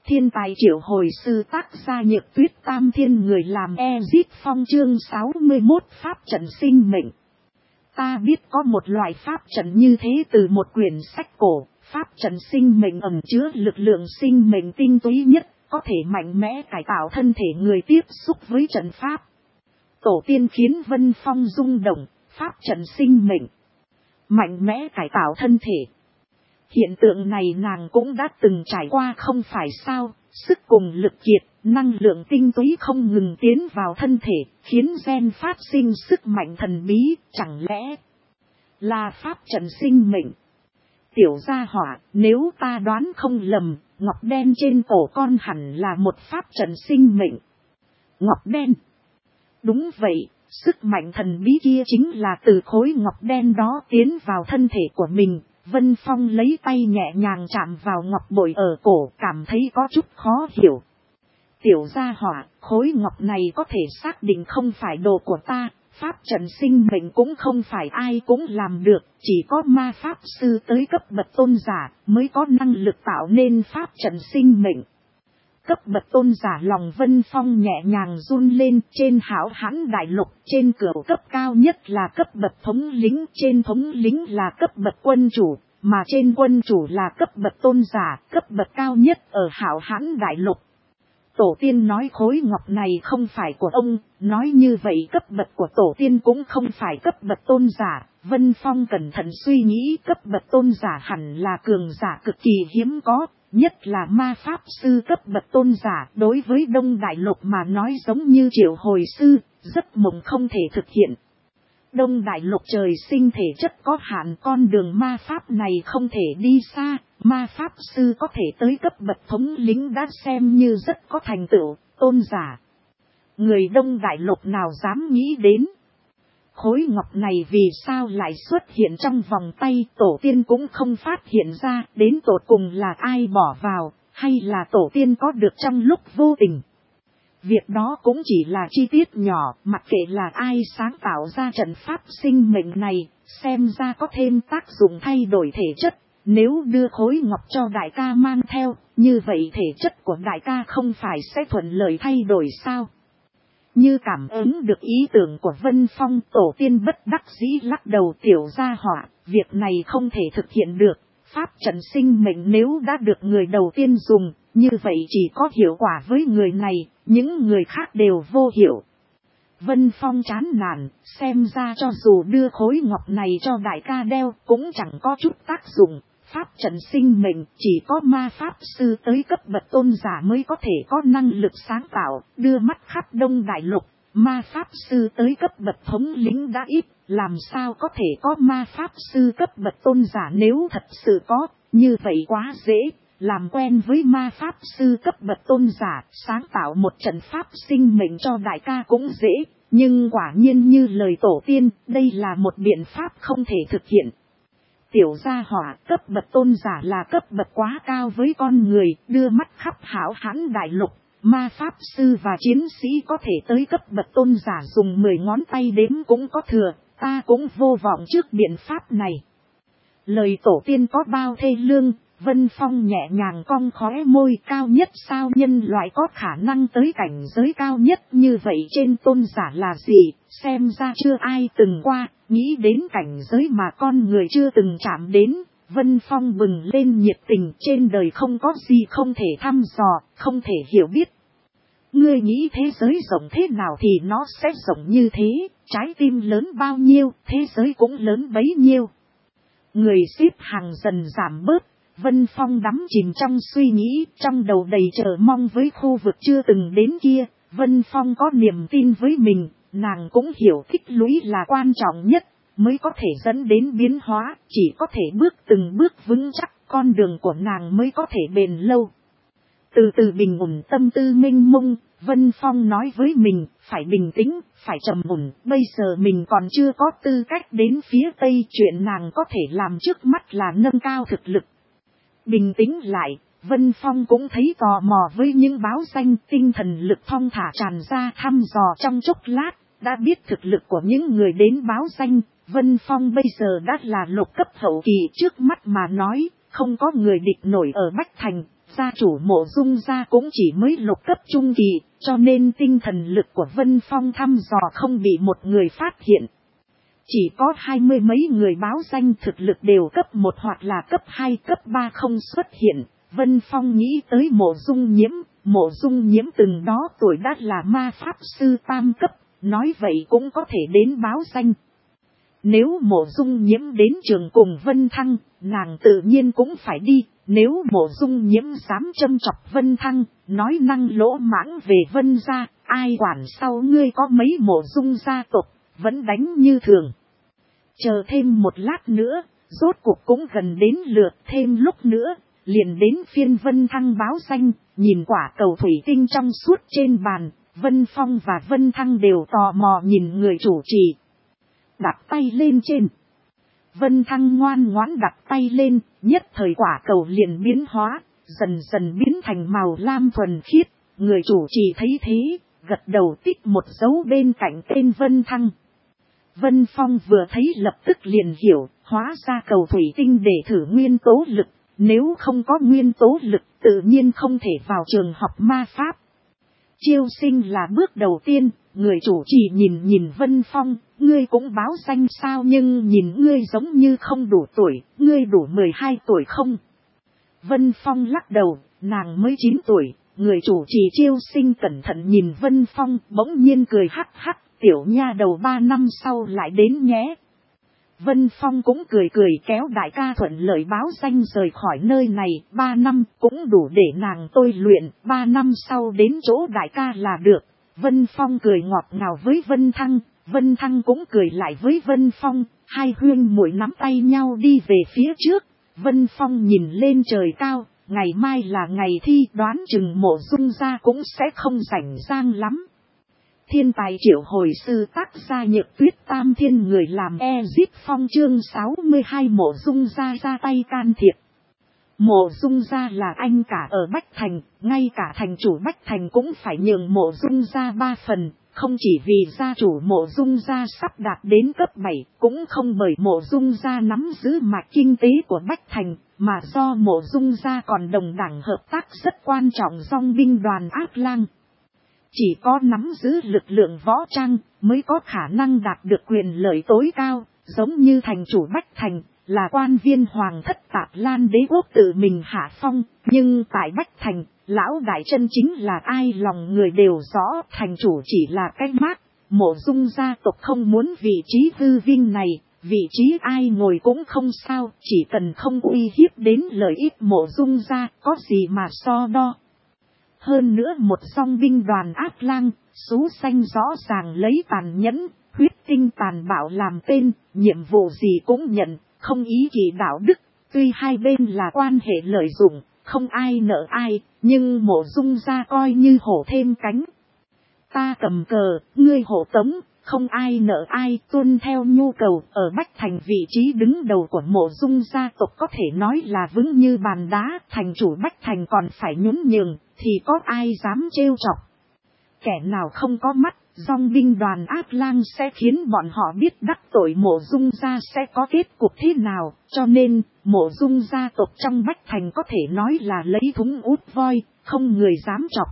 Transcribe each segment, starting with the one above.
Thiên tài triệu hồi sư tác gia Nhược Tuyết Tam Thiên người làm Ezit Phong chương 61 pháp trận sinh mệnh. Ta biết có một loại pháp trận như thế từ một quyển sách cổ, pháp trận sinh mệnh ẩn chứa lực lượng sinh mệnh tinh túy nhất, có thể mạnh mẽ cải tạo thân thể người tiếp xúc với trận pháp. Tổ tiên khiến Vân Phong rung động, pháp trận sinh mệnh, mạnh mẽ cải tạo thân thể. Hiện tượng này nàng cũng đã từng trải qua không phải sao, sức cùng lực kiệt, năng lượng tinh túy không ngừng tiến vào thân thể, khiến gen phát sinh sức mạnh thần bí, chẳng lẽ là pháp trận sinh mệnh. Tiểu gia hỏa, nếu ta đoán không lầm, ngọc đen trên cổ con hẳn là một pháp trận sinh mệnh. Ngọc đen? Đúng vậy, sức mạnh thần bí kia chính là từ khối ngọc đen đó tiến vào thân thể của mình. Vân Phong lấy tay nhẹ nhàng chạm vào ngọc bội ở cổ, cảm thấy có chút khó hiểu. Tiểu gia hỏa, khối ngọc này có thể xác định không phải đồ của ta, pháp trận sinh mệnh cũng không phải ai cũng làm được, chỉ có ma pháp sư tới cấp bậc tôn giả mới có năng lực tạo nên pháp trận sinh mệnh. Cấp bậc tôn giả lòng Vân Phong nhẹ nhàng run lên, trên hảo hãn đại lục, trên cửu cấp cao nhất là cấp bậc thống lĩnh, trên thống lĩnh là cấp bậc quân chủ, mà trên quân chủ là cấp bậc tôn giả, cấp bậc cao nhất ở hảo hãn đại lục. Tổ tiên nói khối ngọc này không phải của ông, nói như vậy cấp bậc của tổ tiên cũng không phải cấp bậc tôn giả. Vân Phong cẩn thận suy nghĩ, cấp bậc tôn giả hẳn là cường giả cực kỳ hiếm có. Nhất là ma pháp sư cấp bậc tôn giả, đối với Đông Đại Lục mà nói giống như triệu hồi sư, giấc mộng không thể thực hiện. Đông Đại Lục trời sinh thể chất có hạn, con đường ma pháp này không thể đi xa, ma pháp sư có thể tới cấp bậc thống lĩnh đã xem như rất có thành tựu, tôn giả. Người Đông Đại Lục nào dám nghĩ đến. Khối ngọc này vì sao lại xuất hiện trong vòng tay, tổ tiên cũng không phát hiện ra, đến tột cùng là ai bỏ vào, hay là tổ tiên có được trong lúc vô tình. Việc đó cũng chỉ là chi tiết nhỏ, mặc kệ là ai sáng tạo ra trận pháp sinh mệnh này, xem ra có thêm tác dụng thay đổi thể chất. Nếu đưa khối ngọc cho đại ca mang theo, như vậy thể chất của đại ca không phải sẽ thuận lợi thay đổi sao? Như cảm ứng được ý tưởng của Vân Phong, tổ tiên bất đắc dĩ lắc đầu. Tiểu gia hỏa, việc này không thể thực hiện được. Pháp trận sinh mệnh nếu đã được người đầu tiên dùng, như vậy chỉ có hiệu quả với người này, những người khác đều vô hiệu. Vân Phong chán nản, xem ra cho dù đưa khối ngọc này cho đại ca đeo cũng chẳng có chút tác dụng. Pháp trận sinh mệnh chỉ có ma pháp sư tới cấp bậc tôn giả mới có thể có năng lực sáng tạo, đưa mắt khắp Đông Đại Lục, ma pháp sư tới cấp bậc thống lĩnh đã ít, làm sao có thể có ma pháp sư cấp bậc tôn giả. Nếu thật sự có, như vậy quá dễ, làm quen với ma pháp sư cấp bậc tôn giả, sáng tạo một trận pháp sinh mệnh cho đại ca cũng dễ, nhưng quả nhiên như lời tổ tiên, đây là một biện pháp không thể thực hiện. Tiểu gia hỏa, cấp bậc tôn giả là cấp bậc quá cao với con người, đưa mắt khắp hảo hãn đại lục, ma pháp sư và chiến sĩ có thể tới cấp bậc tôn giả dùng 10 ngón tay đếm cũng có thừa, ta cũng vô vọng trước biện pháp này. Lời tổ tiên có bao thê lương, Vân Phong nhẹ nhàng cong khóe môi. Cao nhất sao nhân loại có khả năng tới cảnh giới cao nhất như vậy trên tôn giả là gì, xem ra chưa ai từng qua, nghĩ đến cảnh giới mà con người chưa từng chạm đến. Vân Phong bừng lên nhiệt tình, trên đời không có gì không thể thăm dò, không thể hiểu biết. Ngươi nghĩ thế giới rộng thế nào thì nó sẽ rộng như thế, trái tim lớn bao nhiêu, thế giới cũng lớn bấy nhiêu. Người xếp hàng dần giảm bớt. Vân Phong đắm chìm trong suy nghĩ, trong đầu đầy chờ mong với khu vực chưa từng đến kia. Vân Phong có niềm tin với mình, nàng cũng hiểu tích lũy là quan trọng nhất, mới có thể dẫn đến biến hóa, chỉ có thể bước từng bước vững chắc, con đường của nàng mới có thể bền lâu. Từ từ bình ổn tâm tư mênh mông, Vân Phong nói với mình, phải bình tĩnh, phải trầm ổn, bây giờ mình còn chưa có tư cách đến phía Tây, chuyện nàng có thể làm trước mắt là nâng cao thực lực. Bình tĩnh lại, Vân Phong cũng thấy tò mò với những báo danh, tinh thần lực thong thả tràn ra thăm dò trong chốc lát, đã biết thực lực của những người đến báo danh. Vân Phong bây giờ đã là lục cấp hậu kỳ, trước mắt mà nói, không có người địch nổi ở Bách Thành, gia chủ Mộ Dung gia cũng chỉ mới lục cấp trung kỳ, cho nên tinh thần lực của Vân Phong thăm dò không bị một người phát hiện. Chỉ có 20 mấy người báo danh thực lực đều cấp 1 hoặc là cấp 2, cấp 3 không xuất hiện. Vân Phong nghĩ tới Mộ Dung Nhiễm từng đó tuổi đã là ma pháp sư tam cấp, nói vậy cũng có thể đến báo danh. Nếu Mộ Dung Nhiễm đến trường cùng Vân Thăng, nàng tự nhiên cũng phải đi. Nếu Mộ Dung Nhiễm dám châm chọc Vân Thăng, nói năng lỗ mãng về Vân gia, ai quản sau ngươi có mấy Mộ Dung gia tộc, vẫn đánh như thường. Chờ thêm một lát nữa, rốt cuộc cũng gần đến lượt, thêm lúc nữa, liền đến phiên Vân Thăng báo danh, nhìn quả cầu thủy tinh trong suốt trên bàn, Vân Phong và Vân Thăng đều tò mò nhìn người chủ trì. Đặt tay lên trên. Vân Thăng ngoan ngoãn đặt tay lên, nhất thời quả cầu liền biến hóa, dần dần biến thành màu lam thuần khiết. Người chủ trì thấy thế, gật đầu tích một dấu bên cạnh tên Vân Thăng. Vân Phong vừa thấy lập tức liền hiểu, hóa ra cầu thủy tinh để thử nguyên tố lực. Nếu không có nguyên tố lực tự nhiên không thể vào trường học ma pháp. Chiêu sinh là bước đầu tiên, người chủ trì nhìn Vân Phong, ngươi cũng báo danh sao, nhưng nhìn ngươi giống như không đủ tuổi, ngươi đủ 12 tuổi không? Vân Phong lắc đầu, nàng mới 9 tuổi, người chủ trì chiêu sinh cẩn thận nhìn Vân Phong, bỗng nhiên cười hắc hắc, tiểu nha đầu 3 năm sau lại đến nhé. Vân Phong cũng cười kéo đại ca thuận lợi báo danh rời khỏi nơi này, 3 năm cũng đủ để nàng tôi luyện, 3 năm sau đến chỗ đại ca là được. Vân Phong cười ngọt ngào với Vân Thăng cũng cười lại với Vân Phong, hai huynh muội nắm tay nhau đi về phía trước. Vân Phong nhìn lên trời cao, ngày mai là ngày thi, đoán chừng Mộ Dung gia cũng sẽ không rảnh rang lắm. Thiên tài triệu hồi sư tác gia Nhược Tuyết Tam Thiên người làm Ezip Phong chương 62 Mộ Dung gia ra tay can thiệp. Mộ Dung gia là anh cả ở Bách Thành, ngay cả thành chủ Bách Thành cũng phải nhường Mộ Dung gia 3 phần, không chỉ vì gia chủ Mộ Dung gia sắp đạt đến cấp 7, cũng không bởi Mộ Dung gia nắm giữ mạch kinh tế của Bách Thành, mà do Mộ Dung gia còn đồng đẳng hợp tác rất quan trọng dòng binh đoàn Ác Lang. Chỉ có nắm giữ lực lượng võ trang mới có khả năng đạt được quyền lợi tối cao, giống như thành chủ Bách Thành là quan viên hoàng thất Tạp Lan đế quốc tự mình hạ phong, nhưng tại Bách Thành, lão đại chân chính là ai lòng người đều rõ, thành chủ chỉ là cái mác. Mộ Dung gia tộc không muốn vị trí hư vinh này, vị trí ai ngồi cũng không sao, chỉ cần không uy hiếp đến lợi ích Mộ Dung gia, có gì mà so đo. Hơn nữa một dòng binh đoàn Ác Lang, xú xanh rõ ràng lấy tàn nhẫn, huyết tinh tàn bạo làm tên, nhiệm vụ gì cũng nhận, không ý kỳ đạo đức, tuy hai bên là quan hệ lợi dụng, không ai nợ ai, nhưng Mộ Dung gia coi như hổ thêm cánh. Ta cầm cờ, ngươi hộ tống, không ai nợ ai, tuân theo nhu cầu. Ở Bách Thành vị trí đứng đầu của Mộ Dung gia tộc có thể nói là vững như bàn đá, thành chủ Bách Thành còn phải nhún nhường, thì có ai dám trêu chọc. Kẻ nào không có mắt, dòng binh đoàn Ác Lang sẽ khiến bọn họ biết đắc tội Mộ Dung gia sẽ có kết cục thế nào, cho nên Mộ Dung gia tộc trong Bách Thành có thể nói là lấy thúng út voi, không người dám chọc.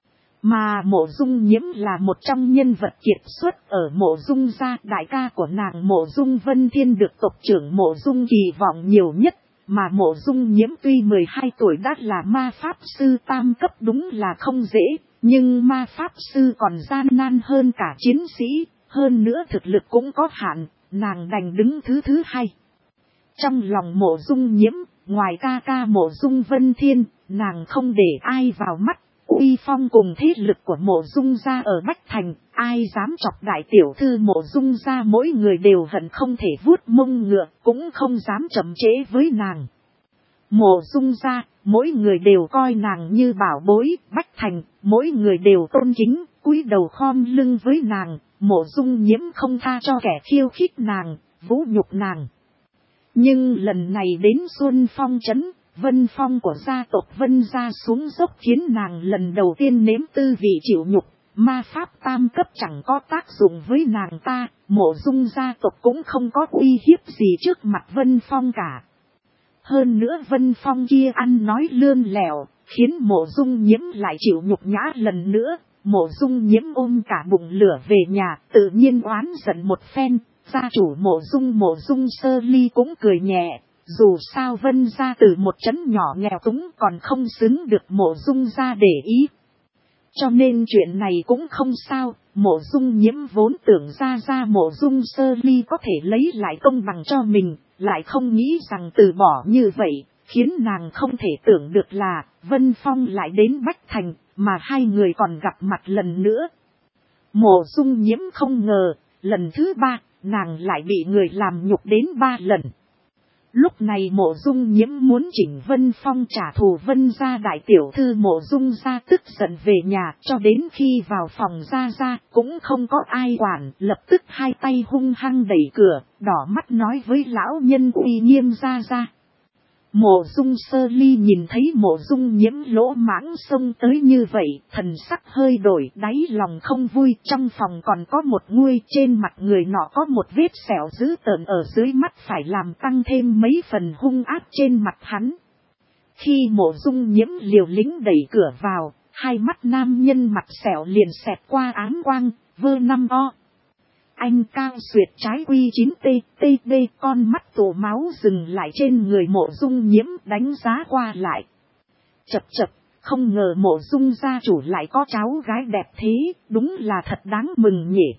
Mà Mộ Dung Nhiễm là một trong nhân vật kiệt xuất ở Mộ Dung gia, đại ca của nàng Mộ Dung Vân Thiên được tộc trưởng Mộ Dung kỳ vọng nhiều nhất, mà Mộ Dung Nhiễm tuy 12 tuổi đã là ma pháp sư tam cấp đúng là không dễ, nhưng ma pháp sư còn gian nan hơn cả chiến sĩ, hơn nữa thực lực cũng có hạn, nàng đành đứng thứ hai. Trong lòng Mộ Dung Nhiễm, ngoài ca ca Mộ Dung Vân Thiên, nàng không để ai vào mắt. Uy phong cùng thế lực của Mộ Dung gia ở Bách Thành, ai dám chọc đại tiểu thư Mộ Dung gia mỗi người đều hận không thể vuốt mông ngựa, cũng không dám chậm trễ với nàng. Mộ Dung gia, mỗi người đều coi nàng như bảo bối, Bách Thành, mỗi người đều tôn kính, cúi đầu khom lưng với nàng, Mộ Dung Nhiễm không tha cho kẻ khiêu khích nàng, vũ nhục nàng. Nhưng lần này đến Xuân Phong trấn, Vân Phong của gia tộc Vân gia xuống dốc khiến nàng lần đầu tiên nếm tư vị chịu nhục, ma pháp tam cấp chẳng có tác dụng với nàng ta, Mộ Dung gia tộc cũng không có uy hiếp gì trước mặt Vân Phong cả. Hơn nữa Vân Phong kia ăn nói lươn lẹo, khiến Mộ Dung Nhiễm lại chịu nhục nhã lần nữa. Mộ Dung Nhiễm ôm cả bụng lửa về nhà, tự nhiên oán giận một phen. Gia chủ Mộ Dung Sơ Ly cũng cười nhẹ. Dù sao Vân gia từ một trấn nhỏ nghèo túng còn không xứng được Mộ Dung gia để ý. Cho nên chuyện này cũng không sao. Mộ Dung Nhiễm vốn tưởng ra Mộ Dung Sơ Ly có thể lấy lại công bằng cho mình, lại không nghĩ rằng từ bỏ như vậy, khiến nàng không thể tưởng được là Vân Phong lại đến Bách Thành, mà hai người còn gặp mặt lần nữa. Mộ Dung Nhiễm không ngờ, lần thứ 3, nàng lại bị người làm nhục đến 3 lần. Lúc này Mộ Dung Nhiễm muốn chỉnh Vân Phong trả thù Vân gia đại tiểu thư Mộ Dung gia tức giận về nhà, cho đến khi vào phòng ra cũng không có ai quản, lập tức hai tay hung hăng đẩy cửa, đỏ mắt nói với lão nhân uy nghiêm ra. Mộ Dung Sơ Ly nhìn thấy Mộ Dung Nhiễm lỗ mãng xông tới như vậy, thần sắc hơi đổi, đáy lòng không vui. Trong phòng còn có một nguy, trên mặt người nọ có một vết sẹo dữ tợn ở dưới mắt, phải làm tăng thêm mấy phần hung ác trên mặt hắn. Khi Mộ Dung Nhiễm liều lĩnh đẩy cửa vào, hai mắt nam nhân mặt sẹo liền xẹt qua áng quang, vơ năm o. Anh cao xuyệt trái quy 9 TB, con mắt tổ máu dừng lại trên người Mộ Dung Nhiễm, đánh giá qua lại. Chập, không ngờ Mộ Dung gia chủ lại có cháu gái đẹp thế, đúng là thật đáng mừng nhỉ.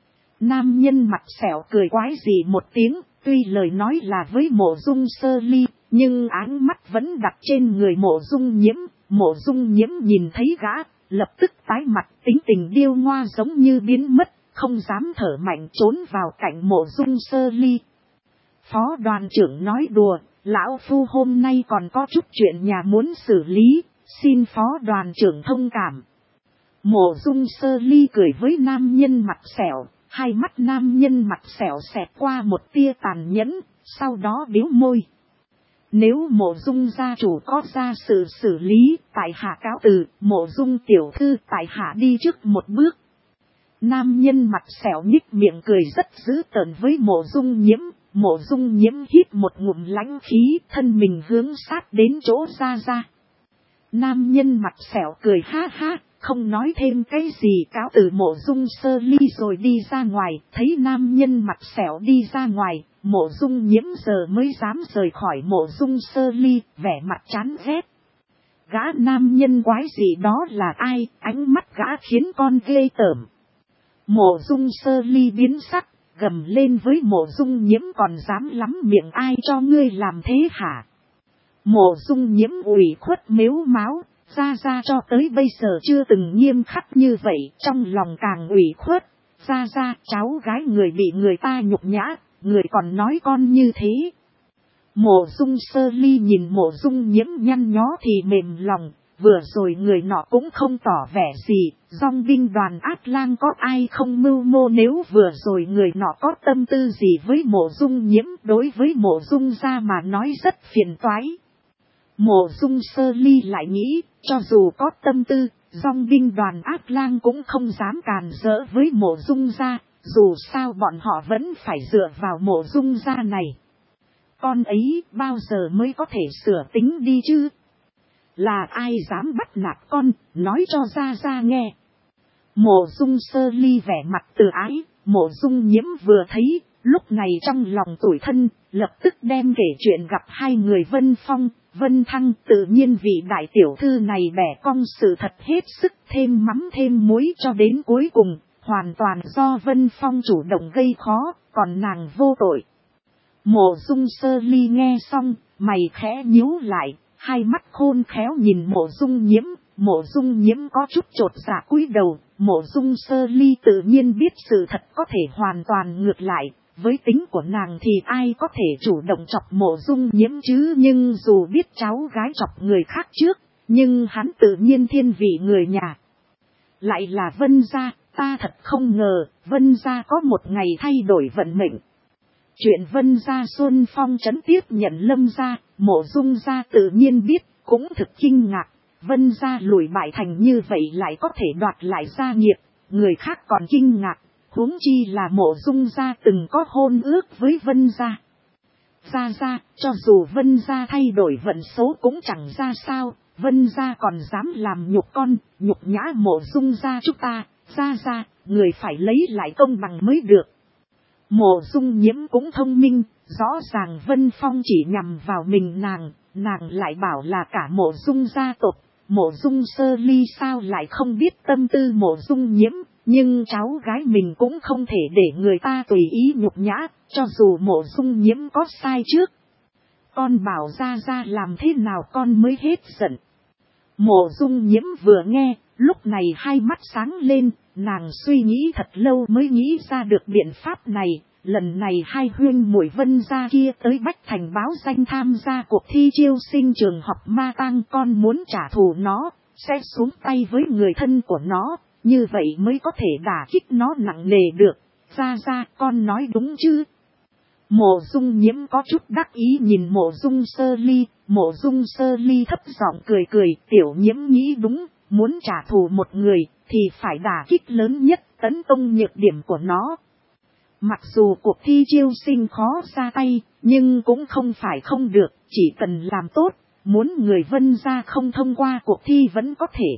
Nam nhân mặt sẹo cười quái dị một tiếng, tuy lời nói là với Mộ Dung Sơ Ly, nhưng áng mắt vẫn đặt trên người Mộ Dung Nhiễm. Mộ Dung Nhiễm nhìn thấy gã, lập tức tái mặt, tính tình điêu ngoa giống như biến mất. Không dám thở mạnh, trốn vào cạnh Mộ Dung Sơ Ly. Phó đoàn trưởng nói đùa, lão phu hôm nay còn có chút chuyện nhà muốn xử lý, xin phó đoàn trưởng thông cảm. Mộ Dung Sơ Ly cười với nam nhân mặt sẹo, hai mắt nam nhân mặt sẹo xẹt qua một tia tàn nhẫn, sau đó biếu môi. Nếu Mộ Dung gia chủ có ra sự xử lý, tại hạ cáo từ. Mộ Dung tiểu thư, tại hạ đi trước một bước. Nam nhân mặt sẹo nhích miệng cười rất dữ tợn với Mộ Dung Nhiễm. Mộ Dung Nhiễm hít một ngụm lãnh khí, thân mình hướng sát đến chỗ ra. Nam nhân mặt sẹo cười ha ha, không nói thêm cái gì, cáo từ Mộ Dung Sơ Ly rồi đi ra ngoài. Thấy nam nhân mặt sẹo đi ra ngoài, Mộ Dung Nhiễm giờ mới dám rời khỏi Mộ Dung Sơ Ly, vẻ mặt chán ghét. Gã nam nhân quái gì đó là ai, ánh mắt gã khiến con ghê tởm. Mộ Dung Sơ Ly biến sắc, gầm lên với Mộ Dung Nhiễm, còn dám lắm miệng, ai cho ngươi làm thế hả? Mộ Dung Nhiễm ủy khuất mếu máo, ra cho tới bây giờ chưa từng nghiêm khắc như vậy, trong lòng càng ủy khuất. Ra cháu gái người bị người ta nhục nhã, người còn nói con như thế. Mộ Dung Sơ Ly nhìn Mộ Dung Nhiễm nhăn nhó thì mềm lòng. Vừa rồi người nọ cũng không tỏ vẻ gì, dòng binh đoàn Át Lang có ai không mưu mô, nếu vừa rồi người nọ có tâm tư gì với Mộ Dung Nhiễm, đối với Mộ Dung gia mà nói rất phiền toái. Mộ Dung Sơ Ly lại nghĩ, cho dù có tâm tư, dòng binh đoàn Át Lang cũng không dám càn rỡ với Mộ Dung gia, dù sao bọn họ vẫn phải dựa vào Mộ Dung gia này. Con ấy bao giờ mới có thể sửa tính đi chứ? Là ai dám bắt nạt con, nói cho ra nghe. Mộ Dung Sơ Ly vẻ mặt từ ái, Mộ Dung Nhiễm vừa thấy, lúc này trong lòng tủi thân, lập tức đem kể chuyện gặp hai người Vân Phong, Vân Thăng. Tự nhiên vị đại tiểu thư này bẻ cong sự thật hết sức, thêm mắm thêm muối cho đến cuối cùng, hoàn toàn do Vân Phong chủ động gây khó, còn nàng vô tội. Mộ Dung Sơ Ly nghe xong, mày khẽ nhíu lại. Hai mắt khôn khéo nhìn Mộ Dung Nhiễm, Mộ Dung Nhiễm có chút chột dạ cúi đầu. Mộ Dung Sơ Ly tự nhiên biết sự thật có thể hoàn toàn ngược lại, với tính của nàng thì ai có thể chủ động chọc Mộ Dung Nhiễm chứ, nhưng dù biết cháu gái chọc người khác trước, nhưng hắn tự nhiên thiên vị người nhà. Lại là Vân gia, ta thật không ngờ, Vân gia có một ngày thay đổi vận mệnh. Chuyện Vân gia Xuân Phong trấn tiếp nhận Lâm gia, Mộ Dung gia tự nhiên biết, cũng thực kinh ngạc. Vân gia lùi bại thành như vậy lại có thể đoạt lại gia nghiệp, người khác còn kinh ngạc, huống chi là Mộ Dung gia từng có hôn ước với Vân gia. Cho dù Vân gia thay đổi vận số cũng chẳng ra sao, Vân gia còn dám làm nhục con, nhục nhã Mộ Dung gia chúng ta, ra, người phải lấy lại công bằng mới được. Mộ Dung Nhiễm cũng thông minh, rõ ràng Vân Phong chỉ nhằm vào mình nàng lại bảo là cả Mộ Dung gia tộc. Mộ Dung Sơ Ly sao lại không biết tâm tư Mộ Dung Nhiễm, nhưng cháu gái mình cũng không thể để người ta tùy ý nhục nhã, cho dù Mộ Dung Nhiễm có sai trước. Con bảo ra làm thế nào con mới hết giận. Mộ Dung Nhiễm vừa nghe, lúc này hai mắt sáng lên, nàng suy nghĩ thật lâu mới nghĩ ra được biện pháp này. Lần này hai huynh muội Vân gia kia tới Bách Thành báo danh tham gia cuộc thi chiêu sinh trường học Ma Tang, con muốn trả thù nó, sẽ xuống tay với người thân của nó, như vậy mới có thể đả kích nó nặng nề được. Ra, con nói đúng chứ? Mộ Dung Nhiễm có chút đắc ý nhìn Mộ Dung Sơ Ly, Mộ Dung Sơ Ly thấp giọng cười, tiểu Nhiễm nghĩ đúng, muốn trả thù một người thì phải đả kích lớn nhất, tấn công nhược điểm của nó. Mặc dù cuộc thi chiêu sinh khó ra tay, nhưng cũng không phải không được, chỉ cần làm tốt, muốn người Vân gia không thông qua cuộc thi vẫn có thể.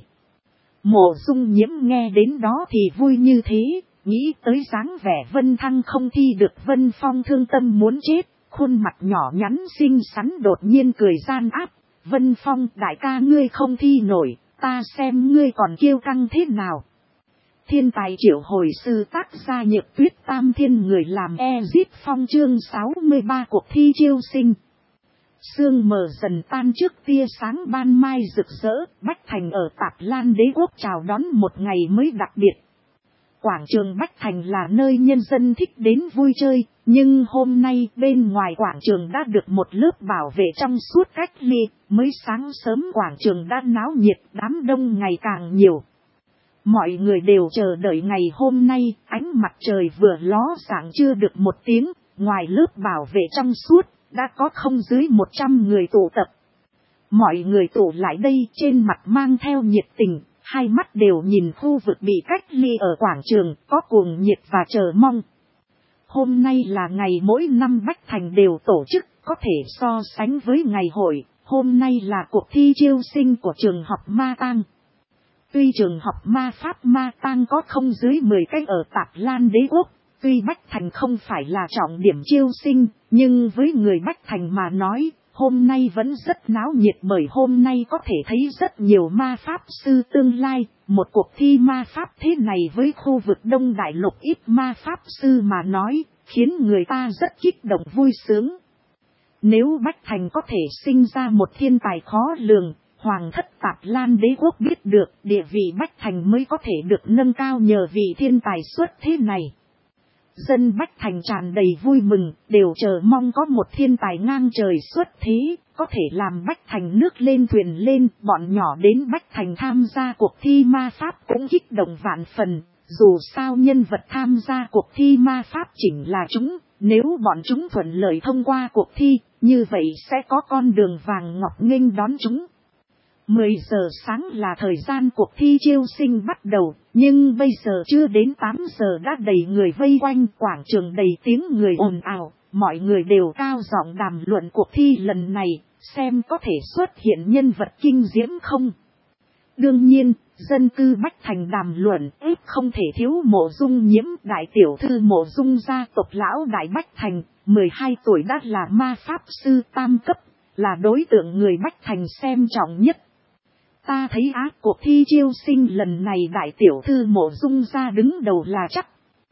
Mộ Dung Nhiễm nghe đến đó thì vui như thế, nghĩ tới dáng vẻ Vân Thăng không thi được Vân Phong thương tâm muốn chết, khuôn mặt nhỏ nhắn xinh xắn đột nhiên cười gian áp. Vân Phong đại ca ngươi không thi nổi, ta xem ngươi còn kiêu căng thế nào. Thiên tài triệu hồi sư tác gia Nhược Tuyết Tam Thiên người làm Ezip Phong chương 63 cuộc thi chiêu sinh. Sương mờ dần tan trước tia sáng ban mai rực rỡ, Bách Thành ở Tạp Lan Đế quốc chào đón một ngày mới đặc biệt. Quảng trường Bách Thành là nơi nhân dân thích đến vui chơi, nhưng hôm nay bên ngoài quảng trường đã được một lớp bảo vệ trong suốt cách ly, mới sáng sớm quảng trường đã náo nhiệt, đám đông ngày càng nhiều. Mọi người đều chờ đợi ngày hôm nay, ánh mặt trời vừa ló dạng chưa được một tiếng, ngoài lớp bảo vệ trong suốt, đã có không dưới 100 người tụ tập. Mọi người tụ lại đây trên mặt mang theo nhiệt tình, hai mắt đều nhìn khu vực bị cách ly ở quảng trường, có cuồng nhiệt và chờ mong. Hôm nay là ngày mỗi năm Bách Thành đều tổ chức, có thể so sánh với ngày hội, hôm nay là cuộc thi chiêu sinh của trường học Ma Tang. Tuy trường học ma pháp Ma Tang có không dưới 10 cách ở Tạp Lan Đế quốc, tuy Bách Thành không phải là trọng điểm chiêu sinh, nhưng với người Bách Thành mà nói, hôm nay vẫn rất náo nhiệt bởi hôm nay có thể thấy rất nhiều ma pháp sư tương lai. Một cuộc thi ma pháp thế này với khu vực Đông Đại Lục ít ma pháp sư mà nói, khiến người ta rất kích động vui sướng. Nếu Bách Thành có thể sinh ra một thiên tài khó lường, Hoàng thất Tạp Lan Đế quốc biết được địa vị Bách Thành mới có thể được nâng cao nhờ vị thiên tài xuất thế này. Dân Bách Thành tràn đầy vui mừng, đều chờ mong có một thiên tài ngang trời xuất thế, có thể làm Bách Thành nước lên thuyền lên. Bọn nhỏ đến Bách Thành tham gia cuộc thi ma pháp cũng kích động vạn phần, dù sao nhân vật tham gia cuộc thi ma pháp chính là chúng, nếu bọn chúng thuận lợi thông qua cuộc thi, như vậy sẽ có con đường vàng ngọc nghênh đón chúng. 10 giờ sáng là thời gian cuộc thi chiêu sinh bắt đầu, nhưng bây giờ chưa đến 8 giờ đã đầy người vây quanh, quảng trường đầy tiếng người ồn ào, mọi người đều cao giọng đàm luận cuộc thi lần này, xem có thể xuất hiện nhân vật kinh diễm không. Đương nhiên, dân cư Bách Thành đàm luận ít không thể thiếu Mộ Dung Nhiễm, đại tiểu thư Mộ Dung gia tộc lão đại Bách Thành, 12 tuổi đã là ma pháp sư tam cấp, là đối tượng người Bách Thành xem trọng nhất. Ta thấy cuộc thi chiêu sinh lần này đại tiểu thư Mộ Dung gia đứng đầu là chắc.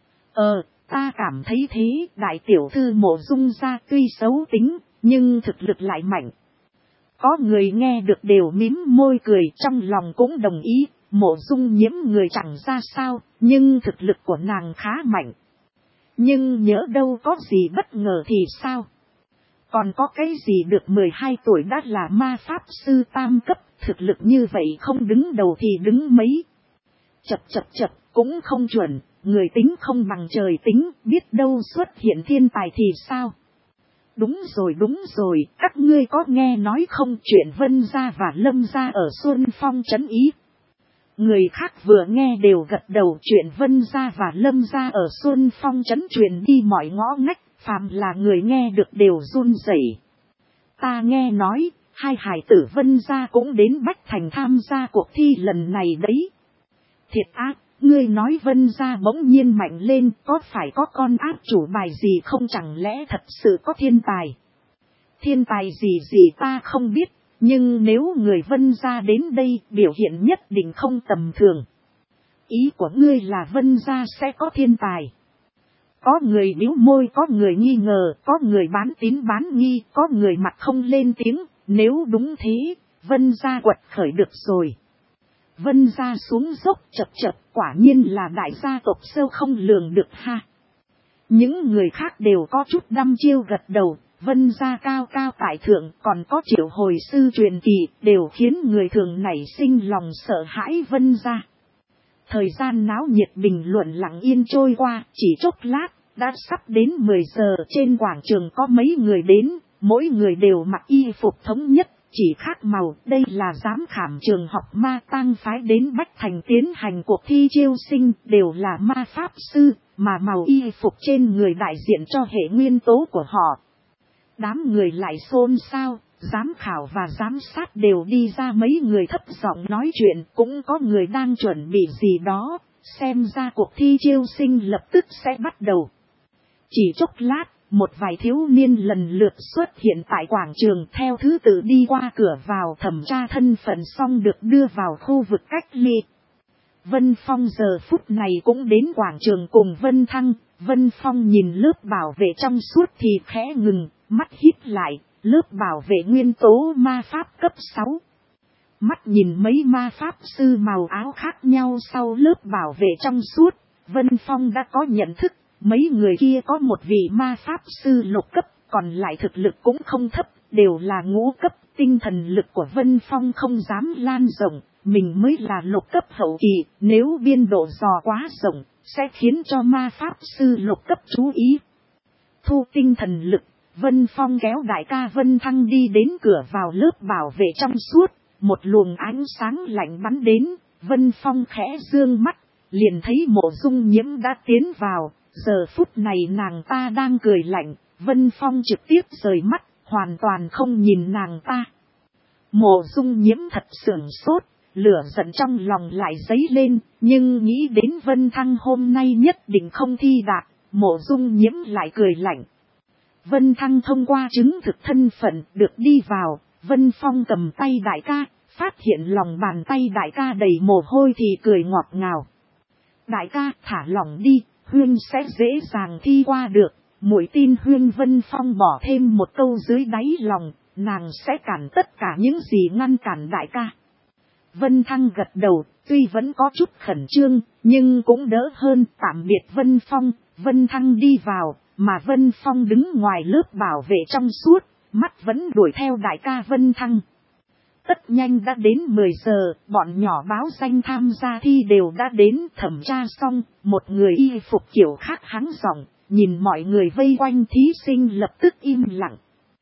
Ta cảm thấy thế, đại tiểu thư Mộ Dung gia tuy xấu tính, nhưng thực lực lại mạnh. Có người nghe được đều mím môi cười, trong lòng cũng đồng ý, Mộ Dung Nhiễm người chẳng ra sao, nhưng thực lực của nàng khá mạnh. Nhưng nhớ đâu có gì bất ngờ thì sao? Còn có cái gì được 12 tuổi đã là ma pháp sư tam cấp, thực lực như vậy không đứng đầu thì đứng mấy. Chập, cũng không chuẩn, người tính không bằng trời tính, biết đâu xuất hiện thiên tài thì sao? Đúng rồi, các ngươi có nghe nói không, chuyện Vân gia và Lâm gia ở Xuân Phong trấn Ý. Người khác vừa nghe đều gật đầu, chuyện Vân gia và Lâm gia ở Xuân Phong trấn truyền đi mọi ngõ ngách, phàm là người nghe được đều run rẩy. Ta nghe nói, Hai hải tử Vân gia cũng đến Bách Thành tham gia cuộc thi lần này đấy. Thiệt ác, ngươi nói Vân gia bỗng nhiên mạnh lên, có phải có con ác chủ bài gì không, chẳng lẽ thật sự có thiên tài? Thiên tài gì ta không biết, nhưng nếu người Vân gia đến đây biểu hiện nhất định không tầm thường. Ý của ngươi là Vân gia sẽ có thiên tài. Có người bĩu môi, có người nghi ngờ, có người bán tín bán nghi, có người mặt không lên tiếng. Nếu đúng thế, Vân gia quật khởi được rồi. Vân gia xuống dốc chập quả nhiên là đại gia tộc sâu không lường được ha. Những người khác đều có chút đăm chiêu gật đầu. Vân gia cao cao tại thượng, còn có Triệu hồi sư truyền kỳ, đều khiến người thường nảy sinh lòng sợ hãi Vân gia. Thời gian náo nhiệt bình luận lặng yên trôi qua, chỉ chốc lát, đã sắp đến 10 giờ. Trên quảng trường có mấy người đến, mỗi người đều mặc y phục thống nhất, chỉ khác màu. Đây là giám khảo trường học Ma Tang phái đến Bách Thành tiến hành cuộc thi chiêu sinh, đều là ma pháp sư, mà màu y phục trên người đại diện cho hệ nguyên tố của họ. Đám người lại xôn xao, giám khảo và giám sát đều đi ra, mấy người thấp giọng nói chuyện, cũng có người đang chuẩn bị gì đó, xem ra cuộc thi chiêu sinh lập tức sẽ bắt đầu. Chỉ chốc lát, một vài thiếu niên lần lượt xuất hiện tại quảng trường, theo thứ tự đi qua cửa vào thẩm tra thân phận xong được đưa vào khu vực cách ly. Vân Phong giờ phút này cũng đến quảng trường cùng Vân Thăng. Vân Phong nhìn lớp bảo vệ trong suốt thì khẽ ngừng, mắt híp lại, lớp bảo vệ nguyên tố ma pháp cấp 6. Mắt nhìn mấy ma pháp sư màu áo khác nhau sau lớp bảo vệ trong suốt, Vân Phong đã có nhận thức, mấy người kia có một vị ma pháp sư lục cấp, còn lại thực lực cũng không thấp, đều là ngũ cấp. Tinh thần lực của Vân Phong không dám lan rộng, mình mới là lục cấp hậu kỳ, nếu biên độ dò quá rộng, sẽ khiến cho ma pháp sư lục cấp chú ý. Thu tinh thần lực, Vân Phong kéo đại ca Vân Thăng đi đến cửa vào lớp bảo vệ trong suốt, một luồng ánh sáng lạnh bắn đến, Vân Phong khẽ dương mắt, liền thấy Mộ Dung Nhiễm đã tiến vào, giờ phút này nàng ta đang cười lạnh, Vân Phong trực tiếp rời mắt, hoàn toàn không nhìn nàng ta. Mộ Dung Nhiễm thật sửng sốt, lửa giận trong lòng lại dấy lên, nhưng nghĩ đến Vân Thăng hôm nay nhất định không thi đạt, Mộ Dung Nhiễm lại cười lạnh. Vân Thăng thông qua chứng thực thân phận được đi vào, Vân Phong cầm tay đại ca, phát hiện lòng bàn tay đại ca đầy mồ hôi thì cười ngọt ngào. Đại ca thả lỏng đi, Huyên sẽ dễ dàng thi qua được, muội tin Huyên. Vân Phong bỏ thêm một câu dưới đáy lòng, nàng sẽ cản tất cả những gì ngăn cản đại ca. Vân Thăng gật đầu, tuy vẫn có chút khẩn trương, nhưng cũng đỡ hơn. Tạm biệt Vân Phong, Vân Thăng đi vào, mà Vân Phong đứng ngoài lớp bảo vệ trong suốt, mắt vẫn đuổi theo đại ca Vân Thăng. Tất nhanh đã đến 10 giờ, bọn nhỏ báo danh tham gia thi đều đã đến. Thẩm tra xong, một người y phục kiểu khác hắng giọng, nhìn mọi người vây quanh thí sinh lập tức im lặng.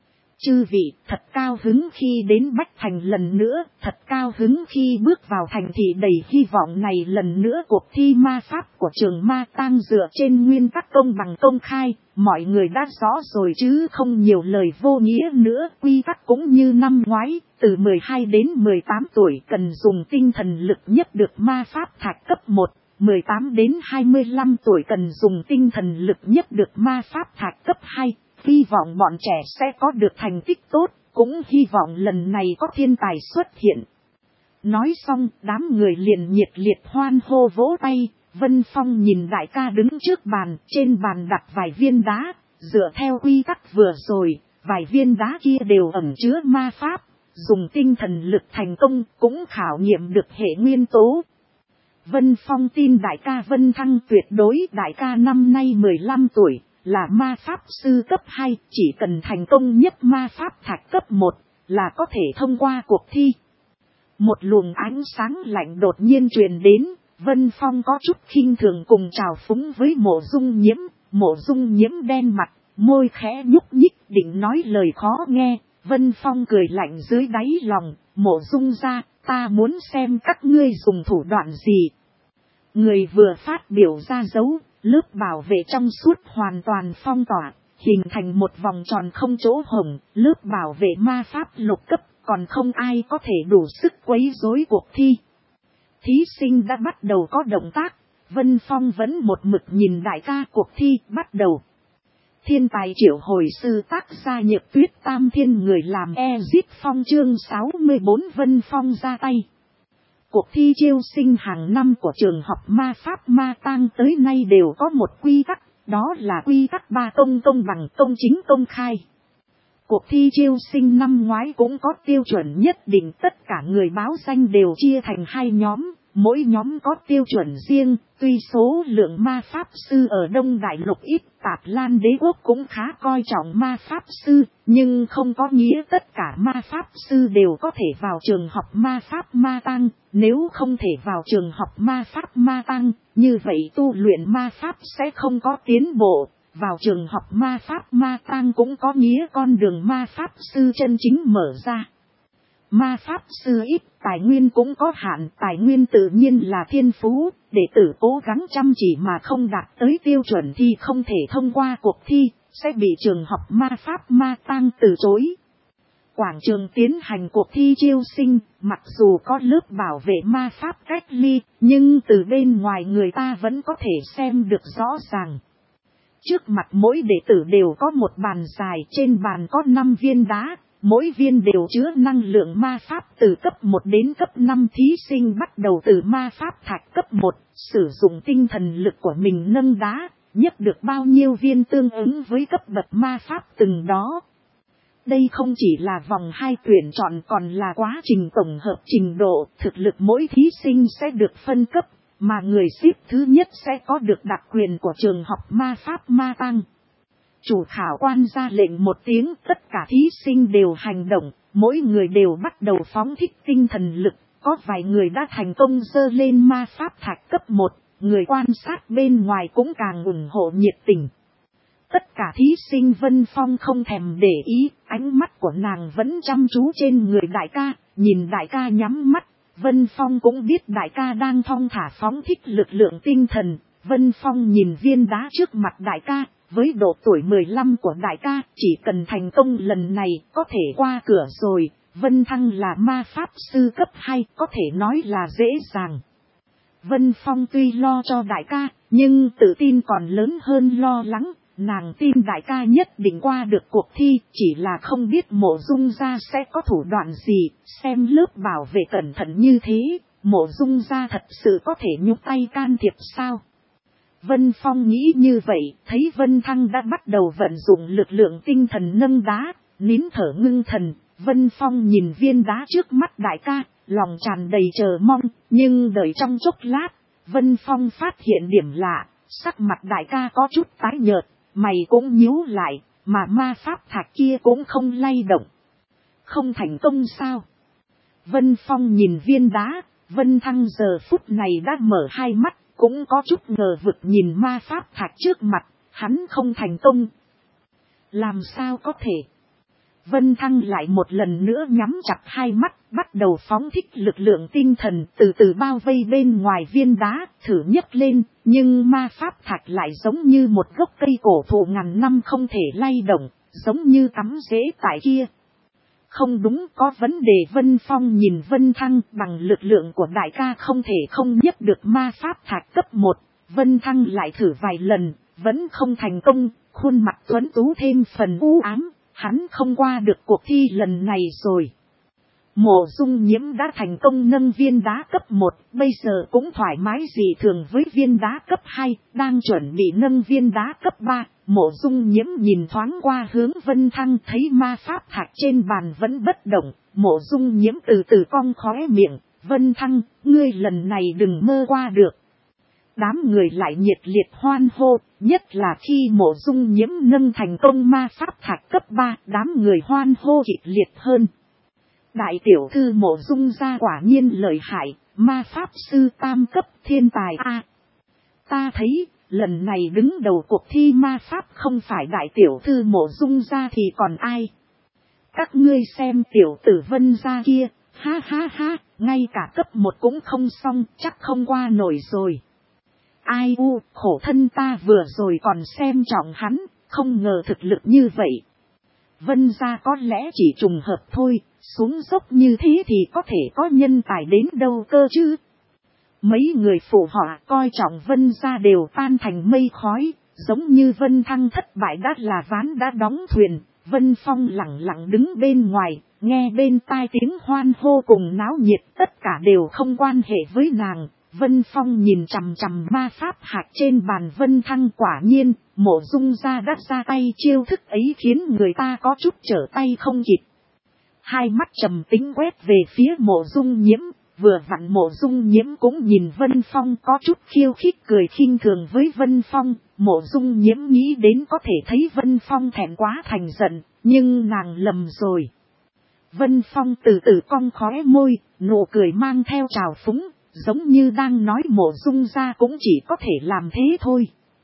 Chư vị, thật cao hứng khi đến Bách Thành lần nữa, thật cao hứng khi bước vào thành thị đầy hy vọng này lần nữa. Cuộc thi ma pháp của trường Ma Tang dựa trên nguyên tắc công bằng công khai, mọi người đã rõ rồi chứ không nhiều lời vô nghĩa nữa. Quy tắc cũng như năm ngoái, từ 12 đến 18 tuổi cần dùng tinh thần lực nhất được ma pháp thạch cấp 1, 18 đến 25 tuổi cần dùng tinh thần lực nhất được ma pháp thạch cấp 2. Hy vọng bọn trẻ sẽ có được thành tích tốt, cũng hy vọng lần này có thiên tài xuất hiện. Nói xong, đám người liền nhiệt liệt hoan hô vỗ tay. Vân Phong nhìn đại ca đứng trước bàn, trên bàn đặt vài viên đá, dựa theo quy tắc vừa rồi, vài viên đá kia đều ẩn chứa ma pháp, dùng tinh thần lực thành công cũng khảo nghiệm được hệ nguyên tố. Vân Phong tin đại ca Vân Thăng tuyệt đối. Đại ca năm nay 15 tuổi. Là ma pháp sư cấp 2, chỉ cần thành công nhất ma pháp thạch cấp 1 là có thể thông qua cuộc thi. Một luồng ánh sáng lạnh đột nhiên truyền đến, Vân Phong có chút khinh thường cùng chào phúng với Mộ Dung Nhiễm. Mộ Dung Nhiễm đen mặt, môi khẽ nhúc nhích định nói lời khó nghe. Vân Phong cười lạnh dưới đáy lòng, Mộ Dung ra, ta muốn xem các ngươi dùng thủ đoạn gì. Người vừa phát biểu ra dấu, lớp bảo vệ trong suốt hoàn toàn phong tỏa, hình thành một vòng tròn không chỗ hổng. Lớp bảo vệ ma pháp lục cấp còn không ai có thể đủ sức quấy rối cuộc thi. Thí sinh đã bắt đầu có động tác, Vân Phong vẫn một mực nhìn đại ca. Cuộc thi bắt đầu. Thiên tài triệu hồi sư tác gia Nhược Tuyết Tam Thiên người làm Exit Phong chương 64 Vân Phong ra tay. Cuộc thi chiêu sinh hàng năm của trường học Ma Pháp Ma Tang tới nay đều có một quy tắc, đó là quy tắc 3 công bằng công chính công khai. Cuộc thi chiêu sinh năm ngoái cũng có tiêu chuẩn nhất định, tất cả người báo danh đều chia thành 2 nhóm, mỗi nhóm có tiêu chuẩn riêng. Tuy số lượng ma pháp sư ở Đông Đại Lục ít, Tạp Lan Đế quốc cũng khá coi trọng ma pháp sư, nhưng không có nghĩa tất cả ma pháp sư đều có thể vào trường học ma pháp ma tăng. Nếu không thể vào trường học ma pháp ma tăng, như vậy tu luyện ma pháp sẽ không có tiến bộ. Vào trường học ma pháp ma tăng cũng có nghĩa con đường ma pháp sư chân chính mở ra. Ma pháp sư ít, tài nguyên cũng có hạn, tài nguyên tự nhiên là thiên phú, đệ tử cố gắng chăm chỉ mà không đạt tới tiêu chuẩn thì không thể thông qua cuộc thi, sẽ bị trường học ma pháp ma tăng từ chối. Quảng trường tiến hành cuộc thi chiêu sinh, mặc dù có lớp bảo vệ ma pháp cách ly, nhưng từ bên ngoài người ta vẫn có thể xem được rõ ràng. Trước mặt mỗi đệ tử đều có một bàn dài, trên bàn có 5 viên đá, mỗi viên đều chứa năng lượng ma pháp từ cấp 1 đến cấp 5. Thí sinh bắt đầu từ ma pháp thạch cấp 1, sử dụng tinh thần lực của mình nâng đá, nhấc được bao nhiêu viên tương ứng với cấp bậc ma pháp từng đó. Đây không chỉ là vòng 2 tuyển chọn còn là quá trình tổng hợp trình độ, thực lực mỗi thí sinh sẽ được phân cấp. Mà người xếp thứ nhất sẽ có được đặc quyền của trường học ma pháp ma tăng. Chủ khảo quan ra lệnh một tiếng, tất cả thí sinh đều hành động, mỗi người đều bắt đầu phóng thích tinh thần lực. Có vài người đã thành công dơ lên ma pháp thạch cấp 1, người quan sát bên ngoài cũng càng ủng hộ nhiệt tình. Tất cả thí sinh Vân Phong không thèm để ý, ánh mắt của nàng vẫn chăm chú trên người đại ca, nhìn đại ca nhắm mắt. Vân Phong cũng biết đại ca đang thong thả phóng thích lực lượng tinh thần. Vân Phong nhìn viên đá trước mặt đại ca, với độ tuổi 15 của đại ca, chỉ cần thành công lần này có thể qua cửa rồi. Vân Thăng là ma pháp sư cấp 2, có thể nói là dễ dàng. Vân Phong tuy lo cho đại ca, nhưng tự tin còn lớn hơn lo lắng. Nàng tin đại ca nhất định qua được cuộc thi, chỉ là không biết Mộ Dung gia sẽ có thủ đoạn gì. Xem lớp bảo vệ cẩn thận như thế, Mộ Dung gia thật sự có thể nhúc tay can thiệp sao? Vân Phong nghĩ như vậy, thấy Vân Thăng đã bắt đầu vận dụng lực lượng tinh thần nâng đá, nín thở ngưng thần. Vân Phong nhìn viên đá trước mắt đại ca, lòng tràn đầy chờ mong, nhưng đợi trong chốc lát, Vân Phong phát hiện điểm lạ, sắc mặt đại ca có chút tái nhợt. Mày cũng nhíu lại, mà ma pháp thạch kia cũng không lay động. Không thành công sao? Vân Phong nhìn viên đá, Vân Thăng giờ phút này đã mở 2 mắt, cũng có chút ngờ vực nhìn ma pháp thạch trước mặt, hắn không thành công. Làm sao có thể? Vân Thăng lại một lần nữa nhắm chặt 2 mắt, bắt đầu phóng thích lực lượng tinh thần từ từ bao vây bên ngoài viên đá, thử nhấc lên, nhưng ma pháp thạch lại giống như một gốc cây cổ thụ ngàn năm không thể lay động, giống như cắm rễ tại kia. Không đúng, có vấn đề. Vân Phong nhìn Vân Thăng, bằng lực lượng của đại ca không thể không nhấc được ma pháp thạch cấp 1, Vân Thăng lại thử vài lần, vẫn không thành công, khuôn mặt tuấn tú thêm phần u ám. Hắn không qua được cuộc thi lần này rồi. Mộ Dung Nhiễm đã thành công nâng viên đá cấp 1, bây giờ cũng thoải mái dị thường với viên đá cấp 2, đang chuẩn bị nâng viên đá cấp 3. Mộ Dung Nhiễm nhìn thoáng qua hướng Vân Thăng, thấy ma pháp thạch trên bàn vẫn bất động. Mộ Dung Nhiễm từ từ cong khóe miệng, Vân Thăng, ngươi lần này đừng mơ qua được. Đám người lại nhiệt liệt hoan hô, nhất là khi Mộ Dung Nhiễm nâng thành công ma pháp thạch cấp 3, đám người hoan hô kịch liệt hơn. Đại tiểu thư Mộ Dung gia quả nhiên lợi hại, ma pháp sư tam cấp thiên tài a. Ta thấy, lần này đứng đầu cuộc thi ma pháp không phải đại tiểu thư Mộ Dung gia thì còn ai. Các ngươi xem tiểu tử Vân gia kia, ha ha ha, ngay cả cấp 1 cũng không xong, chắc không qua nổi rồi. Ai u, khổ thân ta vừa rồi còn xem trọng hắn, không ngờ thực lực như vậy. Vân gia có lẽ chỉ trùng hợp thôi, xuống dốc như thế thì có thể có nhân tài đến đâu cơ chứ. Mấy người phụ họ coi trọng Vân gia đều tan thành mây khói, giống như Vân Thăng thất bại đã là ván đã đóng thuyền. Vân Phong lặng lặng đứng bên ngoài, nghe bên tai tiếng hoan hô cùng náo nhiệt, tất cả đều không quan hệ với nàng. Vân Phong nhìn chằm chằm ma pháp hạt trên bàn Vân Thăng, quả nhiên, Mộ Dung gia đã ra tay chiêu thức ấy khiến người ta có chút trở tay không kịp. Hai mắt trầm tính quét về phía Mộ Dung Nhiễm, vừa vặn Mộ Dung Nhiễm cũng nhìn Vân Phong có chút khiêu khích cười khinh thường với Vân Phong. Mộ Dung Nhiễm nghĩ đến có thể thấy Vân Phong thẹn quá thành giận, nhưng nàng lầm rồi. Vân Phong từ từ cong khóe môi, nụ cười mang theo trào phúng, giống như đang nói Mộ Dung gia cũng chỉ có thể làm thế thôi.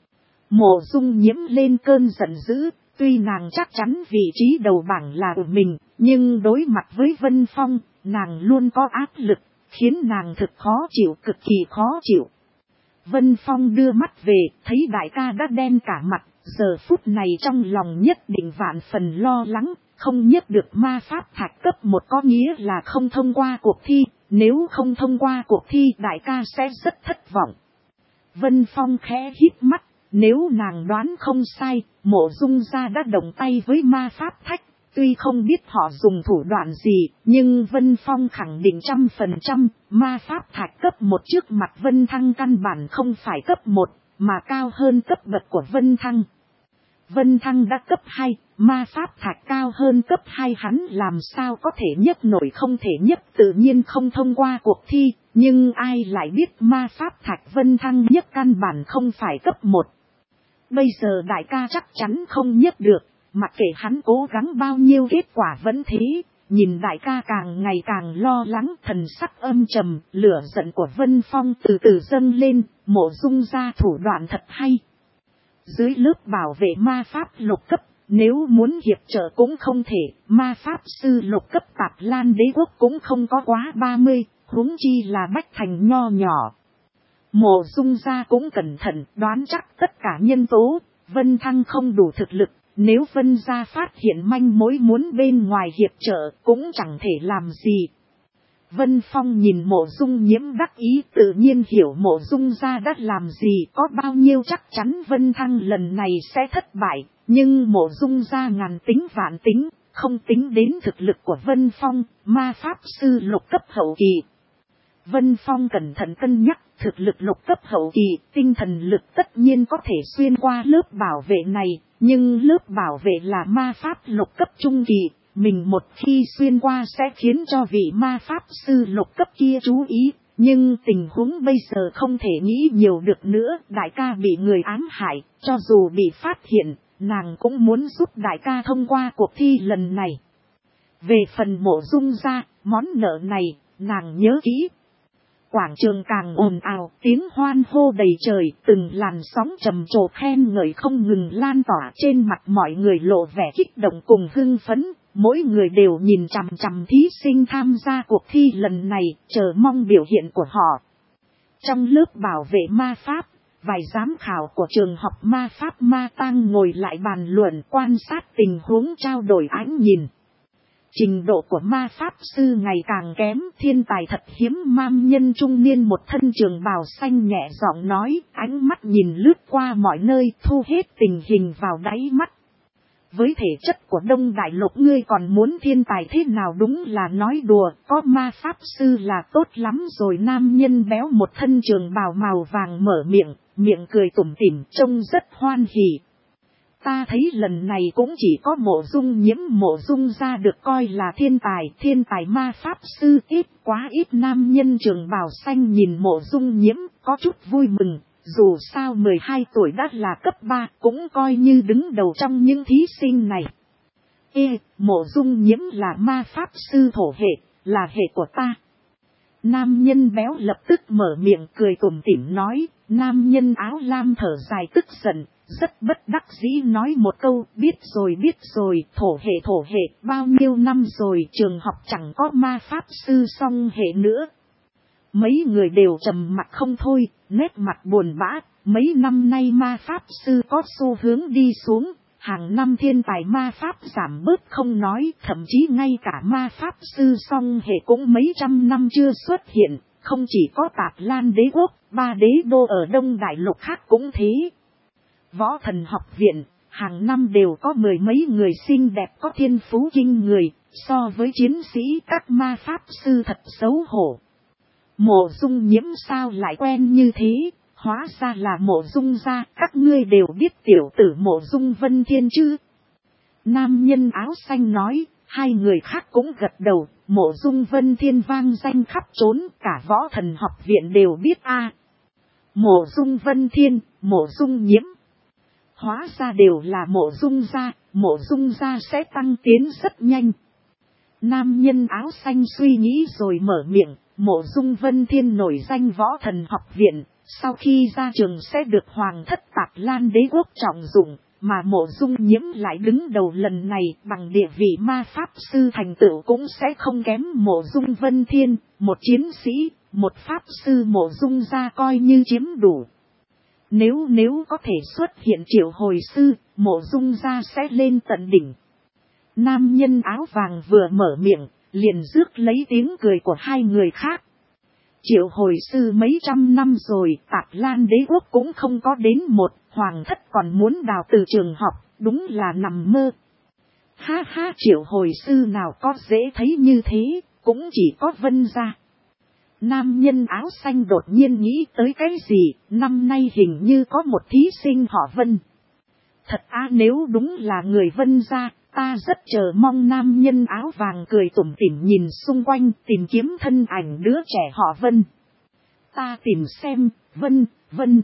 Mộ Dung Nhiễm lên cơn giận dữ, tuy nàng chắc chắn vị trí đầu bảng là của mình, nhưng đối mặt với Vân Phong, nàng luôn có áp lực, khiến nàng thực khó chịu, cực kỳ khó chịu. Vân Phong đưa mắt về, thấy đại ca đã đen cả mặt, giờ phút này trong lòng nhất định vạn phần lo lắng, không nhất được ma pháp thạch cấp 1 có nghĩa là không thông qua cuộc thi, nếu không thông qua cuộc thi đại ca sẽ rất thất vọng. Vân Phong khẽ hít mắt, nếu nàng đoán không sai, Mộ Dung gia đã động tay với ma pháp thạch. Tuy không biết họ dùng thủ đoạn gì, nhưng Vân Phong khẳng định 100%, ma pháp thạch cấp 1 trước mặt Vân Thăng căn bản không phải cấp 1, mà cao hơn cấp bậc của Vân Thăng. Vân Thăng đã cấp 2, ma pháp thạch cao hơn cấp 2, hắn làm sao có thể nhấc nổi, không thể nhấc, tự nhiên không thông qua cuộc thi, nhưng ai lại biết ma pháp thạch Vân Thăng nhấc căn bản không phải cấp 1. Bây giờ đại ca chắc chắn không nhấc được. Mặc kệ hắn cố gắng bao nhiêu kết quả vẫn thế, nhìn đại ca càng ngày càng lo lắng, thần sắc âm trầm, lửa giận của Vân Phong từ từ dâng lên. Mộ Dung gia thủ đoạn thật hay. Dưới lớp bảo vệ ma pháp lục cấp, nếu muốn hiệp trợ cũng không thể, ma pháp sư lục cấp Tạp Lan đế quốc cũng không có quá 30, huống chi là Bách Thành nho nhỏ. Mộ Dung gia cũng cẩn thận, đoán chắc tất cả nhân tố, Vân Thăng không đủ thực lực. Nếu Vân gia phát hiện manh mối muốn bên ngoài hiệp trợ cũng chẳng thể làm gì. Vân Phong nhìn Mộ Dung Nhiễm đắc ý, tự nhiên hiểu Mộ Dung gia đã làm gì, có bao nhiêu chắc chắn Vân Thăng lần này sẽ thất bại. Nhưng Mộ Dung gia ngàn tính vạn tính, không tính đến thực lực của Vân Phong, ma pháp sư lục cấp hậu kỳ. Vân Phong cẩn thận cân nhắc, thực lực lục cấp hậu kỳ, tinh thần lực tất nhiên có thể xuyên qua lớp bảo vệ này, nhưng lớp bảo vệ là ma pháp lục cấp trung kỳ, mình một khi xuyên qua sẽ khiến cho vị ma pháp sư lục cấp kia chú ý, nhưng tình huống bây giờ không thể nghĩ nhiều được nữa, đại ca bị người ám hại, cho dù bị phát hiện, nàng cũng muốn giúp đại ca thông qua cuộc thi lần này. Về phần Mộ Dung gia, món nợ này, nàng nhớ kỹ. Quảng trường càng ồn ào, tiếng hoan hô đầy trời, từng làn sóng trầm trồ khen ngợi không ngừng lan tỏa, trên mặt mọi người lộ vẻ kích động cùng hưng phấn, mỗi người đều nhìn chằm chằm thí sinh tham gia cuộc thi lần này, chờ mong biểu hiện của họ. Trong lớp bảo vệ ma pháp, vài giám khảo của trường học ma pháp Ma Tang ngồi lại bàn luận, quan sát tình huống, trao đổi ánh nhìn. Trình độ của ma pháp sư ngày càng kém, thiên tài thật hiếm. Nam nhân trung niên một thân trường bào xanh nhẹ giọng nói, ánh mắt nhìn lướt qua mọi nơi, thu hết tình hình vào đáy mắt. Với thể chất của Đông Đại Lục ngươi còn muốn thiên tài thế nào, đúng là nói đùa, có ma pháp sư là tốt lắm rồi. Nam nhân béo một thân trường bào màu vàng mở miệng, miệng cười tủm tỉm, trông rất hoan hỉ. Ta thấy lần này cũng chỉ có Mộ Dung Nhiễm, Mộ Dung gia được coi là thiên tài ma pháp sư ít, quá ít. Nam nhân trường bào xanh nhìn Mộ Dung Nhiễm, có chút vui mừng, dù sao 12 tuổi đã là cấp 3, cũng coi như đứng đầu trong những thí sinh này. Mộ Dung Nhiễm là ma pháp sư thổ hệ, là hệ của ta. Nam nhân béo lập tức mở miệng cười tủm tỉm nói, nam nhân áo lam thở dài tức giận, rất bất đắc dĩ nói một câu, biết rồi, thổ hệ, bao nhiêu năm rồi trường học chẳng có ma pháp sư song hệ nữa. Mấy người đều trầm mặt không thôi, nét mặt buồn bã, mấy năm nay ma pháp sư có xu hướng đi xuống, Hàng năm thiên tài ma pháp giảm bớt không nói, thậm chí ngay cả ma pháp sư song hệ cũng mấy trăm năm chưa xuất hiện, không chỉ có Tạp Lan đế quốc, 3 đế đô ở Đông Đại Lục khác cũng thế. Võ Thần học viện, hàng năm đều có 10 mấy người xinh đẹp có thiên phú kinh người, so với chiến sĩ các ma pháp sư thật xấu hổ. Mộ Dung Nhiễm sao lại quen như thế, hóa ra là Mộ Dung gia, các ngươi đều biết tiểu tử Mộ Dung Vân Thiên chứ. Nam nhân áo xanh nói, hai người khác cũng gật đầu, Mộ Dung Vân Thiên vang danh khắp trốn, cả Võ Thần học viện đều biết a. Mộ Dung Vân Thiên, Mộ Dung Nhiễm. Hóa ra đều là Mộ Dung gia sẽ tăng tiến rất nhanh. Nam nhân áo xanh suy nghĩ rồi mở miệng, Mộ Dung Vân Thiên nổi danh Võ Thần học viện, sau khi ra trường sẽ được Hoàng thất Tạp Lan đế quốc trọng dụng, mà Mộ Dung Nhiễm lại đứng đầu lần này bằng địa vị ma pháp sư thành tựu cũng sẽ không kém Mộ Dung Vân Thiên, một chiến sĩ, một pháp sư Mộ Dung gia coi như chiếm đủ. Nếu có thể xuất hiện triệu hồi sư, Mộ Dung gia sẽ lên tận đỉnh. Nam nhân áo vàng vừa mở miệng, liền rước lấy tiếng cười của hai người khác. Triệu hồi sư mấy trăm năm rồi, Tạp Lan đế quốc cũng không có đến một, Hoàng thất còn muốn đào từ trường học, đúng là nằm mơ. Ha ha, triệu hồi sư nào có dễ thấy như thế, cũng chỉ có Vân gia. Nam nhân áo xanh đột nhiên nghĩ tới cái gì, năm nay hình như có một thí sinh họ Vân. Thật nếu đúng là người Vân gia, ta rất chờ mong. Nam nhân áo vàng cười tủm tỉm nhìn xung quanh tìm kiếm thân ảnh đứa trẻ họ Vân. Ta tìm xem, Vân.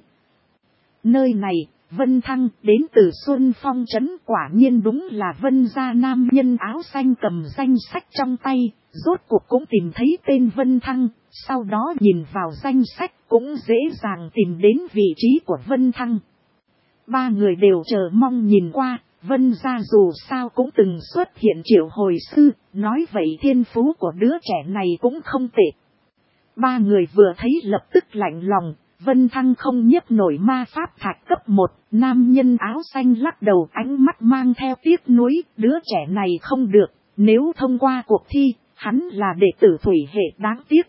Nơi này, Vân Thăng đến từ Xuân Phong trấn, quả nhiên đúng là Vân gia. Nam nhân áo xanh cầm danh sách trong tay, rốt cuộc cũng tìm thấy tên Vân Thăng, sau đó nhìn vào danh sách cũng dễ dàng tìm đến vị trí của Vân Thăng. Ba người đều chờ mong nhìn qua, Vân gia dù sao cũng từng xuất hiện triệu hồi sư, nói vậy thiên phú của đứa trẻ này cũng không tệ. Ba người vừa thấy lập tức lạnh lòng, Vân Thăng không nhấc nổi ma pháp thạch cấp 1, nam nhân áo xanh lắc đầu ánh mắt mang theo tiếc nuối, đứa trẻ này không được, nếu thông qua cuộc thi, hắn là đệ tử thủy hệ đáng tiếc.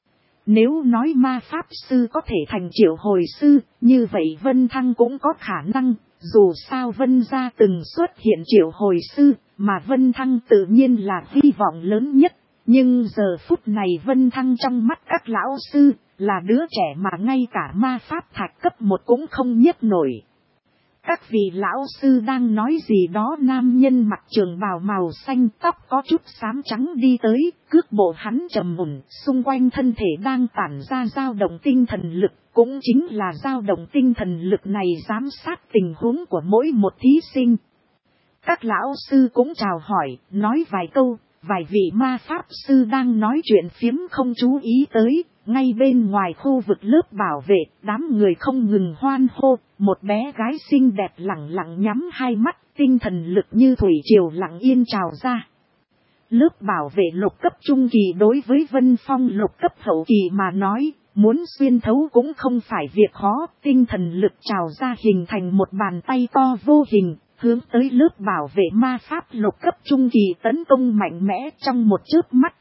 Nếu nói ma pháp sư có thể thành triệu hồi sư, như vậy Vân Thăng cũng có khả năng, dù sao Vân gia từng xuất hiện triệu hồi sư, mà Vân Thăng tự nhiên là hy vọng lớn nhất. Nhưng giờ phút này Vân Thăng trong mắt các lão sư, là đứa trẻ mà ngay cả ma pháp thạch cấp 1 cũng không nhấc nổi. Các vị lão sư đang nói gì đó, nam nhân mặc trường bào màu xanh, tóc có chút xám trắng đi tới, cước bộ hắn trầm mùn, xung quanh thân thể đang tản ra dao động tinh thần lực, cũng chính là dao động tinh thần lực này giám sát tình huống của mỗi một thí sinh. Các lão sư cũng chào hỏi, nói vài câu, vài vị ma pháp sư đang nói chuyện phiếm không chú ý tới. Ngay bên ngoài khu vực lớp bảo vệ, đám người không ngừng hoan hô, một bé gái xinh đẹp lẳng lặng nhắm hai mắt, tinh thần lực như thủy triều lặng yên trào ra. Lớp bảo vệ lục cấp trung kỳ đối với Vân Phong lục cấp hậu kỳ mà nói, muốn xuyên thấu cũng không phải việc khó, tinh thần lực trào ra hình thành một bàn tay to vô hình, hướng tới lớp bảo vệ ma pháp lục cấp trung kỳ tấn công mạnh mẽ trong một chớp mắt,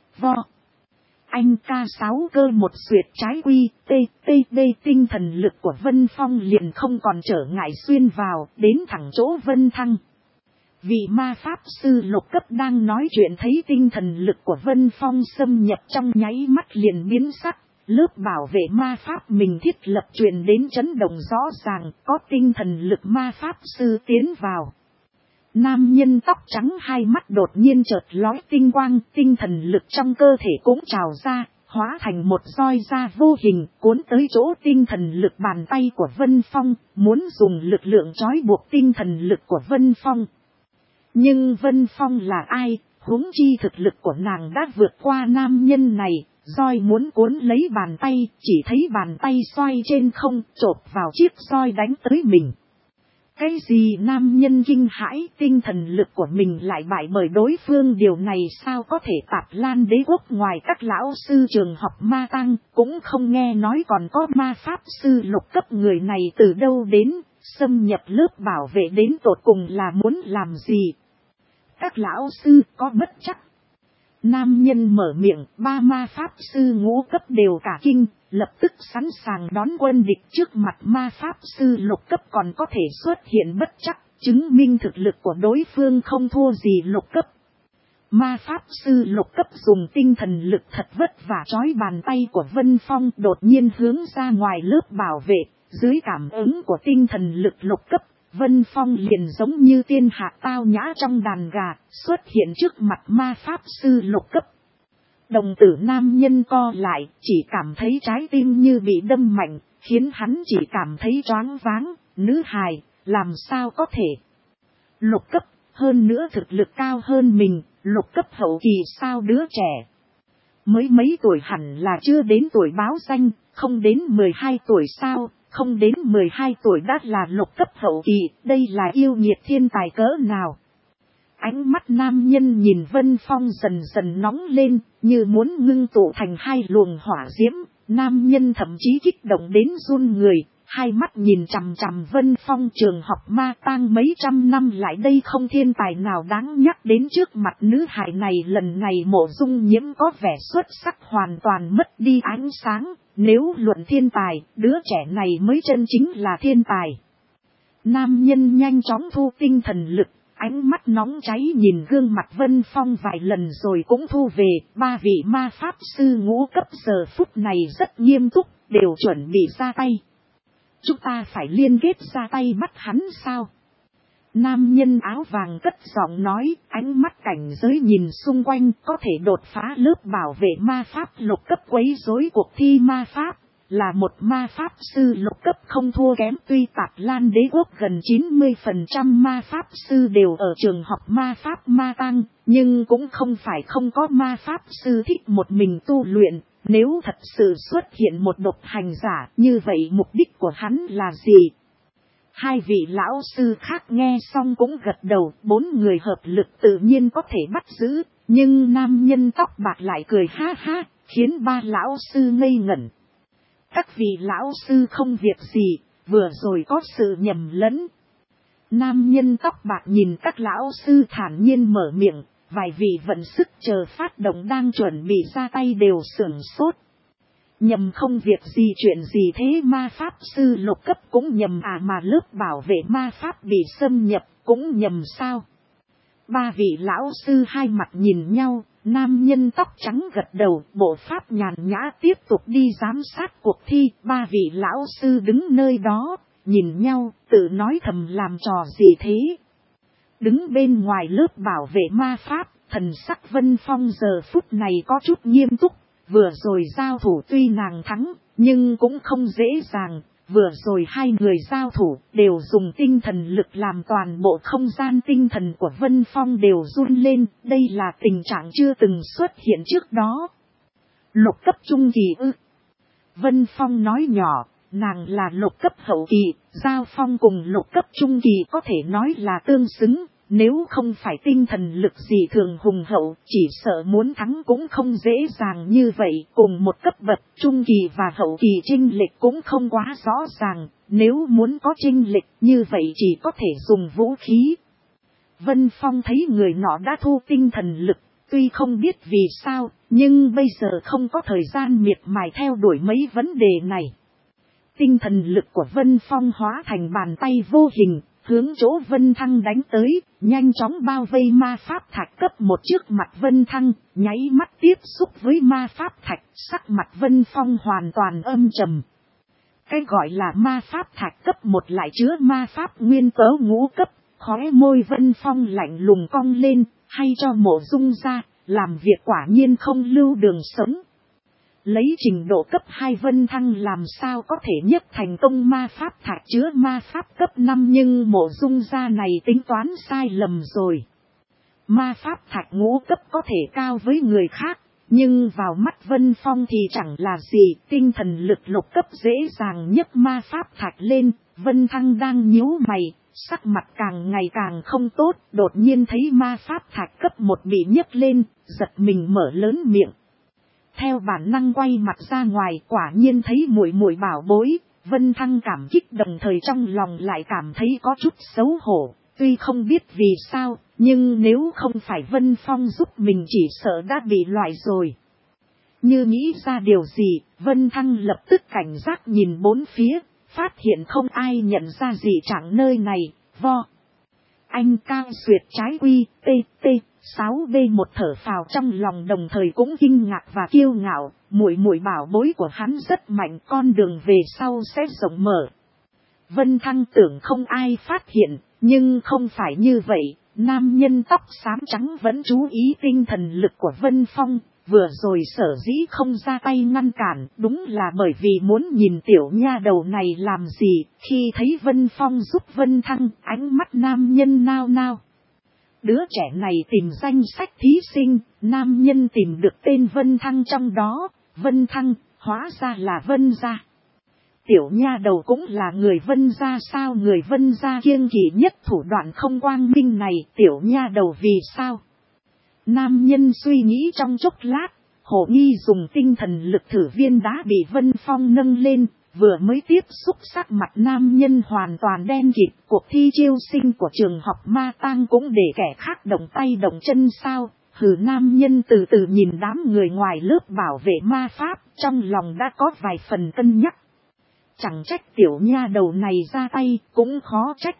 Anh K6 cơ một xuyệt trái quy, TTB tinh thần lực của Vân Phong liền không còn trở ngại xuyên vào, đến thẳng chỗ Vân Thăng. Vị ma pháp sư lục cấp đang nói chuyện thấy tinh thần lực của Vân Phong xâm nhập trong nháy mắt liền biến sắc, lớp bảo vệ ma pháp mình thiết lập truyền đến chấn động rõ ràng, có tinh thần lực ma pháp sư tiến vào. Nam nhân tóc trắng hai mắt đột nhiên chợt lóe tinh quang, tinh thần lực trong cơ thể cũng trào ra, hóa thành một roi da vô hình, cuốn tới chỗ tinh thần lực bàn tay của Vân Phong, muốn dùng lực lượng trói buộc tinh thần lực của Vân Phong. Nhưng Vân Phong là ai, huống chi thực lực của nàng đã vượt qua nam nhân này, roi muốn cuốn lấy bàn tay, chỉ thấy bàn tay xoay trên không, chộp vào chiếc roi đánh tới mình. Cái gì nam nhân kinh hãi, tinh thần lực của mình lại bại bởi đối phương, điều này sao có thể? Tạp Lan đế quốc ngoài các lão sư trường học ma tăng, cũng không nghe nói còn có ma pháp sư lục cấp, người này từ đâu đến, xâm nhập lớp bảo vệ đến tột cùng là muốn làm gì? Các lão sư có bất chắc. Nam nhân mở miệng, ba ma pháp sư ngũ cấp đều cả kinh, lập tức sẵn sàng đón quân địch. Trước mặt ma pháp sư lục cấp còn có thể xuất hiện bất chắc, chứng minh thực lực của đối phương không thua gì lục cấp. Ma pháp sư lục cấp dùng tinh thần lực thật vất vả trói bàn tay của Vân Phong đột nhiên hướng ra ngoài lớp bảo vệ. Dưới cảm ứng của tinh thần lực lục cấp, Vân Phong liền giống như tiên hạ tao nhã trong đàn gà, xuất hiện trước mặt ma pháp sư lục cấp. Đồng tử nam nhân co lại, chỉ cảm thấy trái tim như bị đâm mạnh, khiến hắn chỉ cảm thấy choáng váng. Nữ hài, làm sao có thể? Lục cấp, hơn nữa thực lực cao hơn mình, lục cấp hậu kỳ sao đứa trẻ? Mới mấy tuổi hẳn là chưa đến tuổi báo danh, không đến 12 tuổi sao? Không đến 12 tuổi đã là lục cấp hậu kỳ, đây là yêu nghiệt thiên tài cỡ nào? Ánh mắt nam nhân nhìn Vân Phong dần dần nóng lên, như muốn ngưng tụ thành hai luồng hỏa diễm. Nam nhân thậm chí kích động đến run người, hai mắt nhìn chằm chằm Vân Phong. Trường học ma tang mấy trăm năm lại đây không thiên tài nào đáng nhắc đến trước mặt nữ hài này. Lần này Mộ Dung Nhiễm có vẻ xuất sắc hoàn toàn mất đi ánh sáng. Nếu luận thiên tài, đứa trẻ này mới chân chính là thiên tài. Nam nhân nhanh chóng thu tinh thần lực, ánh mắt nóng cháy nhìn gương mặt Vân Phong vài lần rồi cũng thu về. Ba vị ma pháp sư ngũ cấp giờ phút này rất nghiêm túc, đều chuẩn bị ra tay. Chúng ta phải liên kết ra tay bắt hắn sao? Nam nhân áo vàng cất giọng nói, ánh mắt cảnh giới nhìn xung quanh, có thể đột phá lớp bảo vệ ma pháp lục cấp quấy rối cuộc thi ma pháp. Là một ma pháp sư lục cấp không thua kém. Tuy Tạp Lan đế quốc gần 90% ma pháp sư đều ở trường học ma pháp ma tăng, nhưng cũng không phải không có ma pháp sư thích một mình tu luyện. Nếu thật sự xuất hiện một độc hành giả, như vậy mục đích của hắn là gì? Hai vị lão sư khác nghe xong cũng gật đầu. Bốn người hợp lực tự nhiên có thể bắt giữ, nhưng nam nhân tóc bạc lại cười ha ha, khiến ba lão sư ngây ngẩn. Các vị lão sư không việc gì, vừa rồi có sự nhầm lẫn. Nam nhân tóc bạc nhìn các lão sư thản nhiên mở miệng, vài vị vận sức chờ phát động đang chuẩn bị ra tay đều sửng sốt. Nhầm không việc gì, chuyện gì thế? Ma pháp sư lục cấp cũng nhầm à? Mà lớp bảo vệ ma pháp bị xâm nhập cũng nhầm sao? Ba vị lão sư hai mặt nhìn nhau. Nam nhân tóc trắng gật đầu, bộ pháp nhàn nhã tiếp tục đi giám sát cuộc thi. Ba vị lão sư đứng nơi đó, nhìn nhau, tự nói thầm làm trò gì thế? Đứng bên ngoài lớp bảo vệ ma pháp, thần sắc Vân Phong giờ phút này có chút nghiêm túc. Vừa rồi giao thủ tuy nàng thắng, nhưng cũng không dễ dàng. Vừa rồi hai người giao thủ đều dùng tinh thần lực làm toàn bộ không gian tinh thần của Vân Phong đều run lên. Đây là tình trạng chưa từng xuất hiện trước đó. Lục cấp trung kỳ ư? Vân Phong nói nhỏ, nàng là lục cấp hậu kỳ, Giao Phong cùng lục cấp trung kỳ có thể nói là tương xứng. Nếu không phải tinh thần lực gì thường hùng hậu, chỉ sợ muốn thắng cũng không dễ dàng như vậy. Cùng một cấp bậc, trung kỳ và hậu kỳ chênh lệch cũng không quá rõ ràng. Nếu muốn có chênh lệch như vậy chỉ có thể dùng vũ khí. Vân Phong thấy người nọ đã thu tinh thần lực, tuy không biết vì sao, nhưng bây giờ không có thời gian miệt mài theo đuổi mấy vấn đề này. Tinh thần lực của Vân Phong hóa thành bàn tay vô hình, hướng chỗ Vân Thăng đánh tới, nhanh chóng bao vây ma pháp thạch cấp một trước mặt Vân Thăng, nháy mắt tiếp xúc với ma pháp thạch, sắc mặt Vân Phong hoàn toàn âm trầm. Cái gọi là ma pháp thạch cấp một lại chứa ma pháp nguyên tố ngũ cấp, khóe môi Vân Phong lạnh lùng cong lên, hay cho Mộ Dung ra, làm việc quả nhiên không lưu đường sống. Lấy trình độ cấp 2 Vân Thăng làm sao có thể nhất thành công ma pháp thạch chứa ma pháp cấp 5, nhưng Mộ Dung gia này tính toán sai lầm rồi. Ma pháp thạch ngũ cấp có thể cao với người khác, nhưng vào mắt Vân Phong thì chẳng là gì. Tinh thần lực lục cấp dễ dàng nhấc ma pháp thạch lên. Vân Thăng đang nhíu mày, sắc mặt càng ngày càng không tốt, đột nhiên thấy ma pháp thạch cấp 1 bị nhấc lên, giật mình mở lớn miệng. Theo bản năng quay mặt ra ngoài, quả nhiên thấy muội muội bảo bối, Vân Thăng cảm kích đồng thời trong lòng lại cảm thấy có chút xấu hổ. Tuy không biết vì sao, nhưng nếu không phải Vân Phong giúp mình chỉ sợ đã bị loại rồi. Như nghĩ ra điều gì, Vân Thăng lập tức cảnh giác nhìn bốn phía, phát hiện không ai nhận ra gì chẳng nơi này, vo. Anh cao xuyệt trái quy, TT, 6B1 thở phào trong lòng đồng thời cũng kinh ngạc và kiêu ngạo, muội bảo bối của hắn rất mạnh, con đường về sau sẽ rộng mở. Vân Thăng tưởng không ai phát hiện, nhưng không phải như vậy, nam nhân tóc xám trắng vẫn chú ý tinh thần lực của Vân Phong, vừa rồi sở dĩ không ra tay ngăn cản, đúng là bởi vì muốn nhìn tiểu nha đầu này làm gì, khi thấy Vân Phong giúp Vân Thăng, ánh mắt nam nhân nao nao. Đứa trẻ này tìm danh sách thí sinh, nam nhân tìm được tên Vân Thăng trong đó, Vân Thăng, hóa ra là Vân gia. Tiểu nha đầu cũng là người Vân gia sao, người Vân gia kiêng kỵ nhất thủ đoạn không quang minh này, tiểu nha đầu vì sao? Nam nhân suy nghĩ trong chốc lát, Hồ Nghi dùng tinh thần lực thử viên đá bị Vân Phong nâng lên, vừa mới tiếp xúc sắc mặt nam nhân hoàn toàn đen kịt. Cuộc thi chiêu sinh của trường học Ma Tang cũng để kẻ khác động tay động chân sao? Hừ, nam nhân từ từ nhìn đám người ngoài lớp bảo vệ ma pháp, trong lòng đã có vài phần cân nhắc. Chẳng trách tiểu nha đầu này ra tay, cũng khó trách.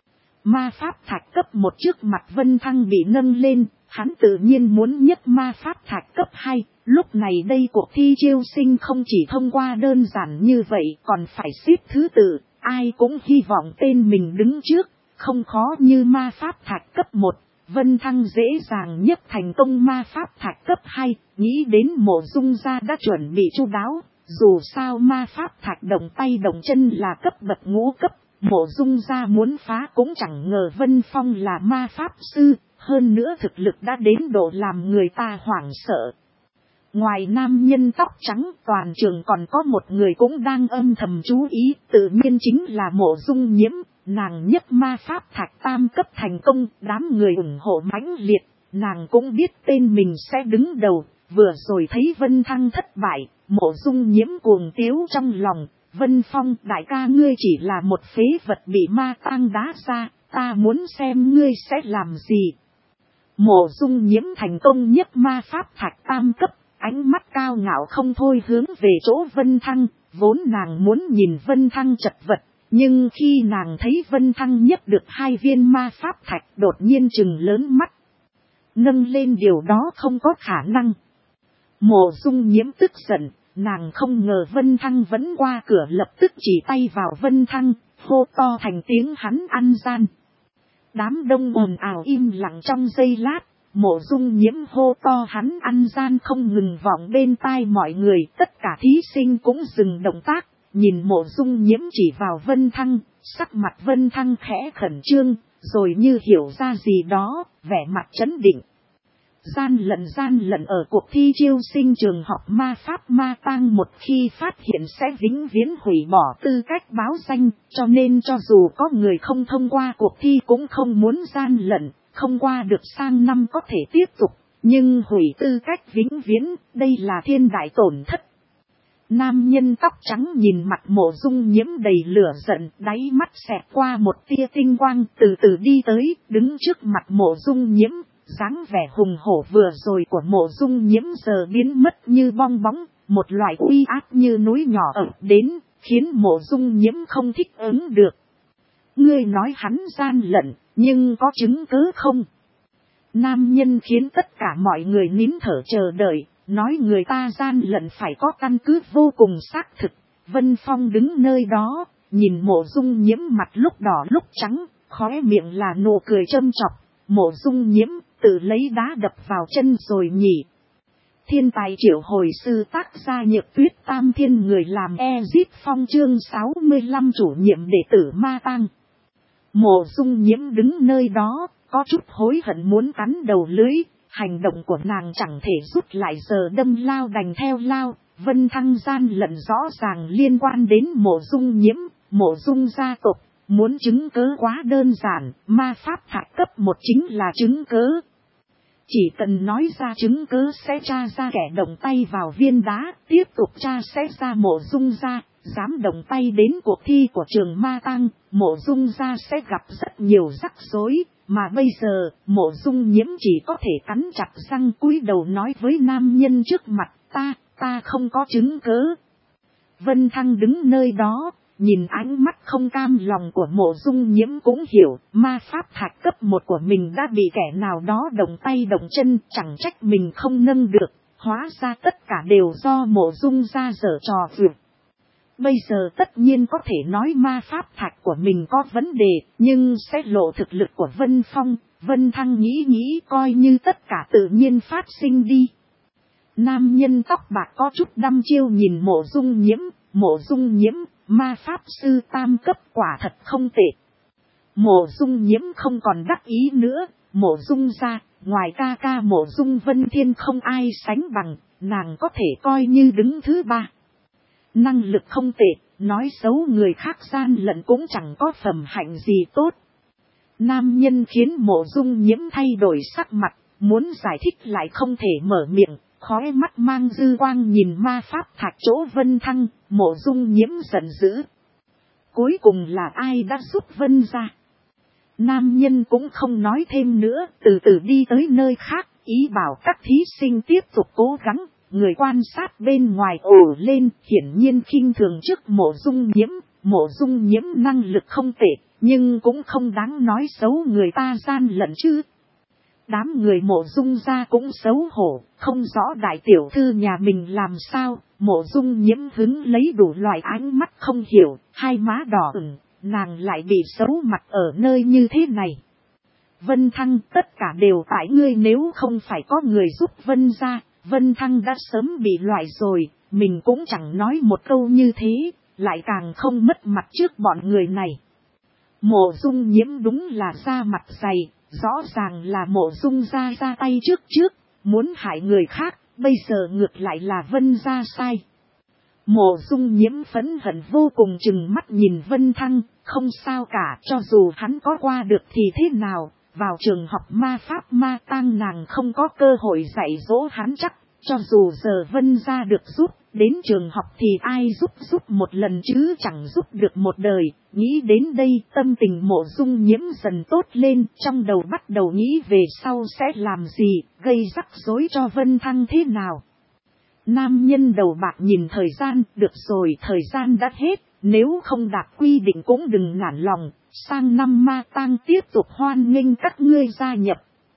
Ma pháp thạch cấp 1 trước mặt Vân Thăng bị nâng lên, hắn tự nhiên muốn nhất ma pháp thạch cấp 2. Lúc này đây cuộc thi chiêu sinh không chỉ thông qua đơn giản như vậy, còn phải xếp thứ tự, ai cũng hy vọng tên mình đứng trước, không khó như ma pháp thạch cấp 1. Vân Thăng dễ dàng nhất thành công ma pháp thạch cấp 2, nghĩ đến Mộ Dung gia đã chuẩn bị chu đáo, dù sao ma pháp thạch động tay động chân là cấp bậc ngũ cấp. Mộ Dung gia muốn phá cũng chẳng ngờ Vân Phong là ma pháp sư, hơn nữa thực lực đã đến độ làm người ta hoảng sợ. Ngoài nam nhân tóc trắng, toàn trường còn có một người cũng đang âm thầm chú ý, tự nhiên chính là Mộ Dung Nhiễm, nàng nhất ma pháp thạch tam cấp thành công, đám người ủng hộ mãnh liệt, nàng cũng biết tên mình sẽ đứng đầu, vừa rồi thấy Vân Thăng thất bại, Mộ Dung Nhiễm cuồng tiếu trong lòng. Vân Phong, đại ca ngươi chỉ là một phế vật bị ma tang đá ra, ta muốn xem ngươi sẽ làm gì. Mộ Dung Nhiễm thành công nhất ma pháp thạch tam cấp, ánh mắt cao ngạo không thôi hướng về chỗ Vân Thăng, vốn nàng muốn nhìn Vân Thăng chật vật, nhưng khi nàng thấy Vân Thăng nhất được 2 viên ma pháp thạch đột nhiên trừng lớn mắt. Nâng lên điều đó không có khả năng. Mộ Dung Nhiễm tức giận. Nàng không ngờ Vân Thăng vẫn qua cửa, lập tức chỉ tay vào Vân Thăng, hô to thành tiếng hắn ăn gian. Đám đông ồn ào im lặng trong giây lát, Mộ Dung Nhiễm hô to hắn ăn gian không ngừng vọng bên tai mọi người, tất cả thí sinh cũng dừng động tác, nhìn Mộ Dung Nhiễm chỉ vào Vân Thăng, sắc mặt Vân Thăng khẽ khẩn trương, rồi như hiểu ra gì đó, vẻ mặt trấn định. Gian lận ở cuộc thi chiêu sinh trường học ma pháp Ma Tang một khi phát hiện sẽ vĩnh viễn hủy bỏ tư cách báo danh, cho nên cho dù có người không thông qua cuộc thi cũng không muốn gian lận, không qua được sang năm có thể tiếp tục, nhưng hủy tư cách vĩnh viễn, đây là thiên đại tổn thất. Nam nhân tóc trắng nhìn mặt Mộ Dung Nhiễm đầy lửa giận, đáy mắt xẹt qua một tia tinh quang, từ từ đi tới, đứng trước mặt Mộ Dung Nhiễm. Dáng vẻ hùng hổ vừa rồi của Mộ Dung Nhiễm giờ biến mất như bong bóng, một loại uy áp như núi nhỏ ập đến, khiến Mộ Dung Nhiễm không thích ứng được. Ngươi nói hắn gian lận, nhưng có chứng cứ không? Nam nhân khiến tất cả mọi người nín thở chờ đợi, nói người ta gian lận phải có căn cứ vô cùng xác thực. Vân Phong đứng nơi đó, nhìn Mộ Dung Nhiễm mặt lúc đỏ lúc trắng, khóe miệng là nụ cười châm chọc. Mộ Dung Nhiễm tự lấy đá đập vào chân rồi nhỉ. Thiên tài triệu hồi sư tác gia Nhược Tuyết Tam Thiên người làm Ezip Phong chương 65 chủ nhiệm đệ tử Ma Tang. Mộ Dung Nhiễm đứng nơi đó, có chút hối hận muốn cắn đầu lưỡi, hành động của nàng chẳng thể rút lại giờ đâm lao đành theo lao. Vân Thăng gian lận rõ ràng liên quan đến Mộ Dung Nhiễm, Mộ Dung gia tộc. Muốn chứng cớ quá đơn giản, ma pháp thạch cấp 1 chính là chứng cớ. Chỉ cần nói ra chứng cớ sẽ tra ra kẻ động tay vào viên đá, tiếp tục tra sẽ ra Mộ Dung gia, dám động tay đến cuộc thi của trường Ma Tang, Mộ Dung gia sẽ gặp rất nhiều rắc rối, mà bây giờ Mộ Dung Nhiễm chỉ có thể cắn chặt răng cúi đầu nói với nam nhân trước mặt, ta không có chứng cớ. Vân Thăng đứng nơi đó, nhìn ánh mắt không cam lòng của Mộ Dung Nhiễm cũng hiểu, ma pháp thạch cấp 1 của mình đã bị kẻ nào đó động tay động chân, chẳng trách mình không nâng được, hóa ra tất cả đều do Mộ Dung gia giở trò vượt. Bây giờ tất nhiên có thể nói ma pháp thạch của mình có vấn đề, nhưng sẽ lộ thực lực của Vân Phong. Vân Thăng nghĩ coi như tất cả tự nhiên phát sinh đi. Nam nhân tóc bạc có chút đăm chiêu nhìn Mộ Dung Nhiễm, ma pháp sư tam cấp quả thật không tệ. Mộ Dung Nhiễm không còn đắc ý nữa, Mộ Dung gia, ngoài ca Mộ Dung Vân Thiên không ai sánh bằng, nàng có thể coi như đứng thứ 3. Năng lực không tệ, nói xấu người khác gian lận cũng chẳng có phẩm hạnh gì tốt. Nam nhân khiến Mộ Dung Nhiễm thay đổi sắc mặt, muốn giải thích lại không thể mở miệng, khóe mắt mang dư quang nhìn ma pháp thạch chỗ Vân Thăng, Mộ Dung Nhiễm giận dữ. Cuối cùng là ai đã giúp Vân ra? Nam nhân cũng không nói thêm nữa, từ từ đi tới nơi khác, ý bảo các thí sinh tiếp tục cố gắng. Người quan sát bên ngoài ồ lên, hiển nhiên khinh thường trước Mộ Dung Nhiễm. Mộ Dung Nhiễm năng lực không tệ, nhưng cũng không đáng nói xấu người ta gian lận chứ. Đám người Mộ Dung gia cũng xấu hổ, không rõ đại tiểu thư nhà mình làm sao. Mộ Dung Nhiễm hứng lấy đủ loại ánh mắt không hiểu, hai má đỏ ửng, nàng lại bị xấu mặt ở nơi như thế này. Vân Thăng, tất cả đều tại ngươi, nếu không phải có người giúp Vân gia, Vân Thăng đã sớm bị loại rồi, mình cũng chẳng nói một câu như thế, lại càng không mất mặt trước bọn người này. Mộ Dung Nhiễm đúng là da mặt dày, rõ ràng là Mộ Dung gia ra tay trước, muốn hại người khác, bây giờ ngược lại là Vân gia sai. Mộ Dung Nhiễm phẫn hận vô cùng chừng mắt nhìn Vân Thăng, không sao cả, cho dù hắn có qua được thì thế nào, vào trường học ma pháp Ma Tang nàng không có cơ hội dạy dỗ hắn chắc, cho dù giờ Vân gia được giúp, đến trường học thì ai giúp một lần chứ chẳng giúp được một đời. Nghĩ đến đây tâm tình Mộ Dung Nhiễm dần tốt lên, trong đầu bắt đầu nghĩ về sau sẽ làm gì, gây rắc rối cho Vân Thăng thế nào. Nam nhân đầu bạc nhìn thời gian, được rồi, thời gian đã hết, nếu không đạt quy định cũng đừng nản lòng, sang năm Ma Tang tiếp tục hoan nghênh các ngươi gia nhập.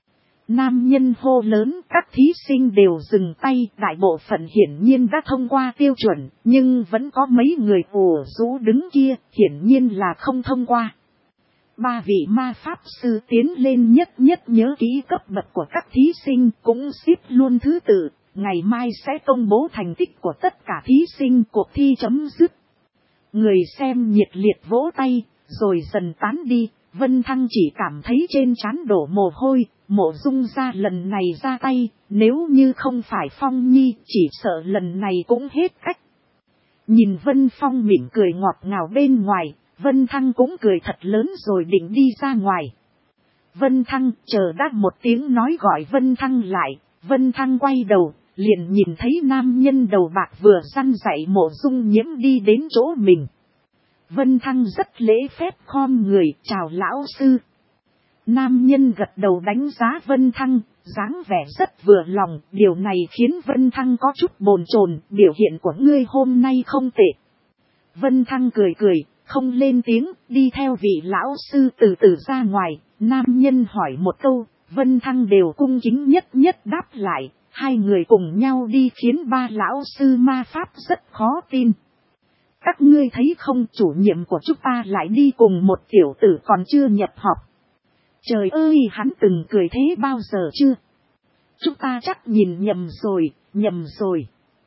Nam nhân hô lớn, các thí sinh đều dừng tay, đại bộ phận hiển nhiên đã thông qua tiêu chuẩn, nhưng vẫn có mấy người ủ rũ đứng kia, hiển nhiên là không thông qua. 3 vị ma pháp sư tiến lên nhất nhớ ký cấp bậc của các thí sinh, cũng xếp luôn thứ tự. Ngày mai sẽ công bố thành tích của tất cả thí sinh, cuộc thi chấm dứt. Người xem nhiệt liệt vỗ tay, rồi dần tán đi. Vân Thăng chỉ cảm thấy trên trán đổ mồ hôi. Mộ Dung gia lần này ra tay, nếu như không phải Phong Nhi, chỉ sợ lần này cũng hết cách. Nhìn Vân Phong mỉm cười ngọt ngào bên ngoài, Vân Thăng cũng cười thật lớn rồi định đi ra ngoài. Vân Thăng, chờ đã một tiếng nói gọi Vân Thăng lại. Vân Thăng quay đầu, liền nhìn thấy nam nhân đầu bạc vừa răn dạy Mộ Dung Nhiễm đi đến chỗ mình. Vân Thăng rất lễ phép khom người, chào lão sư. Nam nhân gật đầu đánh giá Vân Thăng, dáng vẻ rất vừa lòng, điều này khiến Vân Thăng có chút bồn chồn, biểu hiện của ngươi hôm nay không tệ. Vân Thăng cười, không lên tiếng, đi theo vị lão sư từ từ ra ngoài. Nam nhân hỏi một câu, Vân Thăng đều cung kính nhất đáp lại. Hai người cùng nhau đi khiến 3 lão sư ma pháp rất khó tin. Các ngươi thấy không, chủ nhiệm của chúng ta lại đi cùng một tiểu tử còn chưa nhập học. Trời ơi, hắn từng cười thế bao giờ chưa? Chúng ta chắc nhìn nhầm rồi.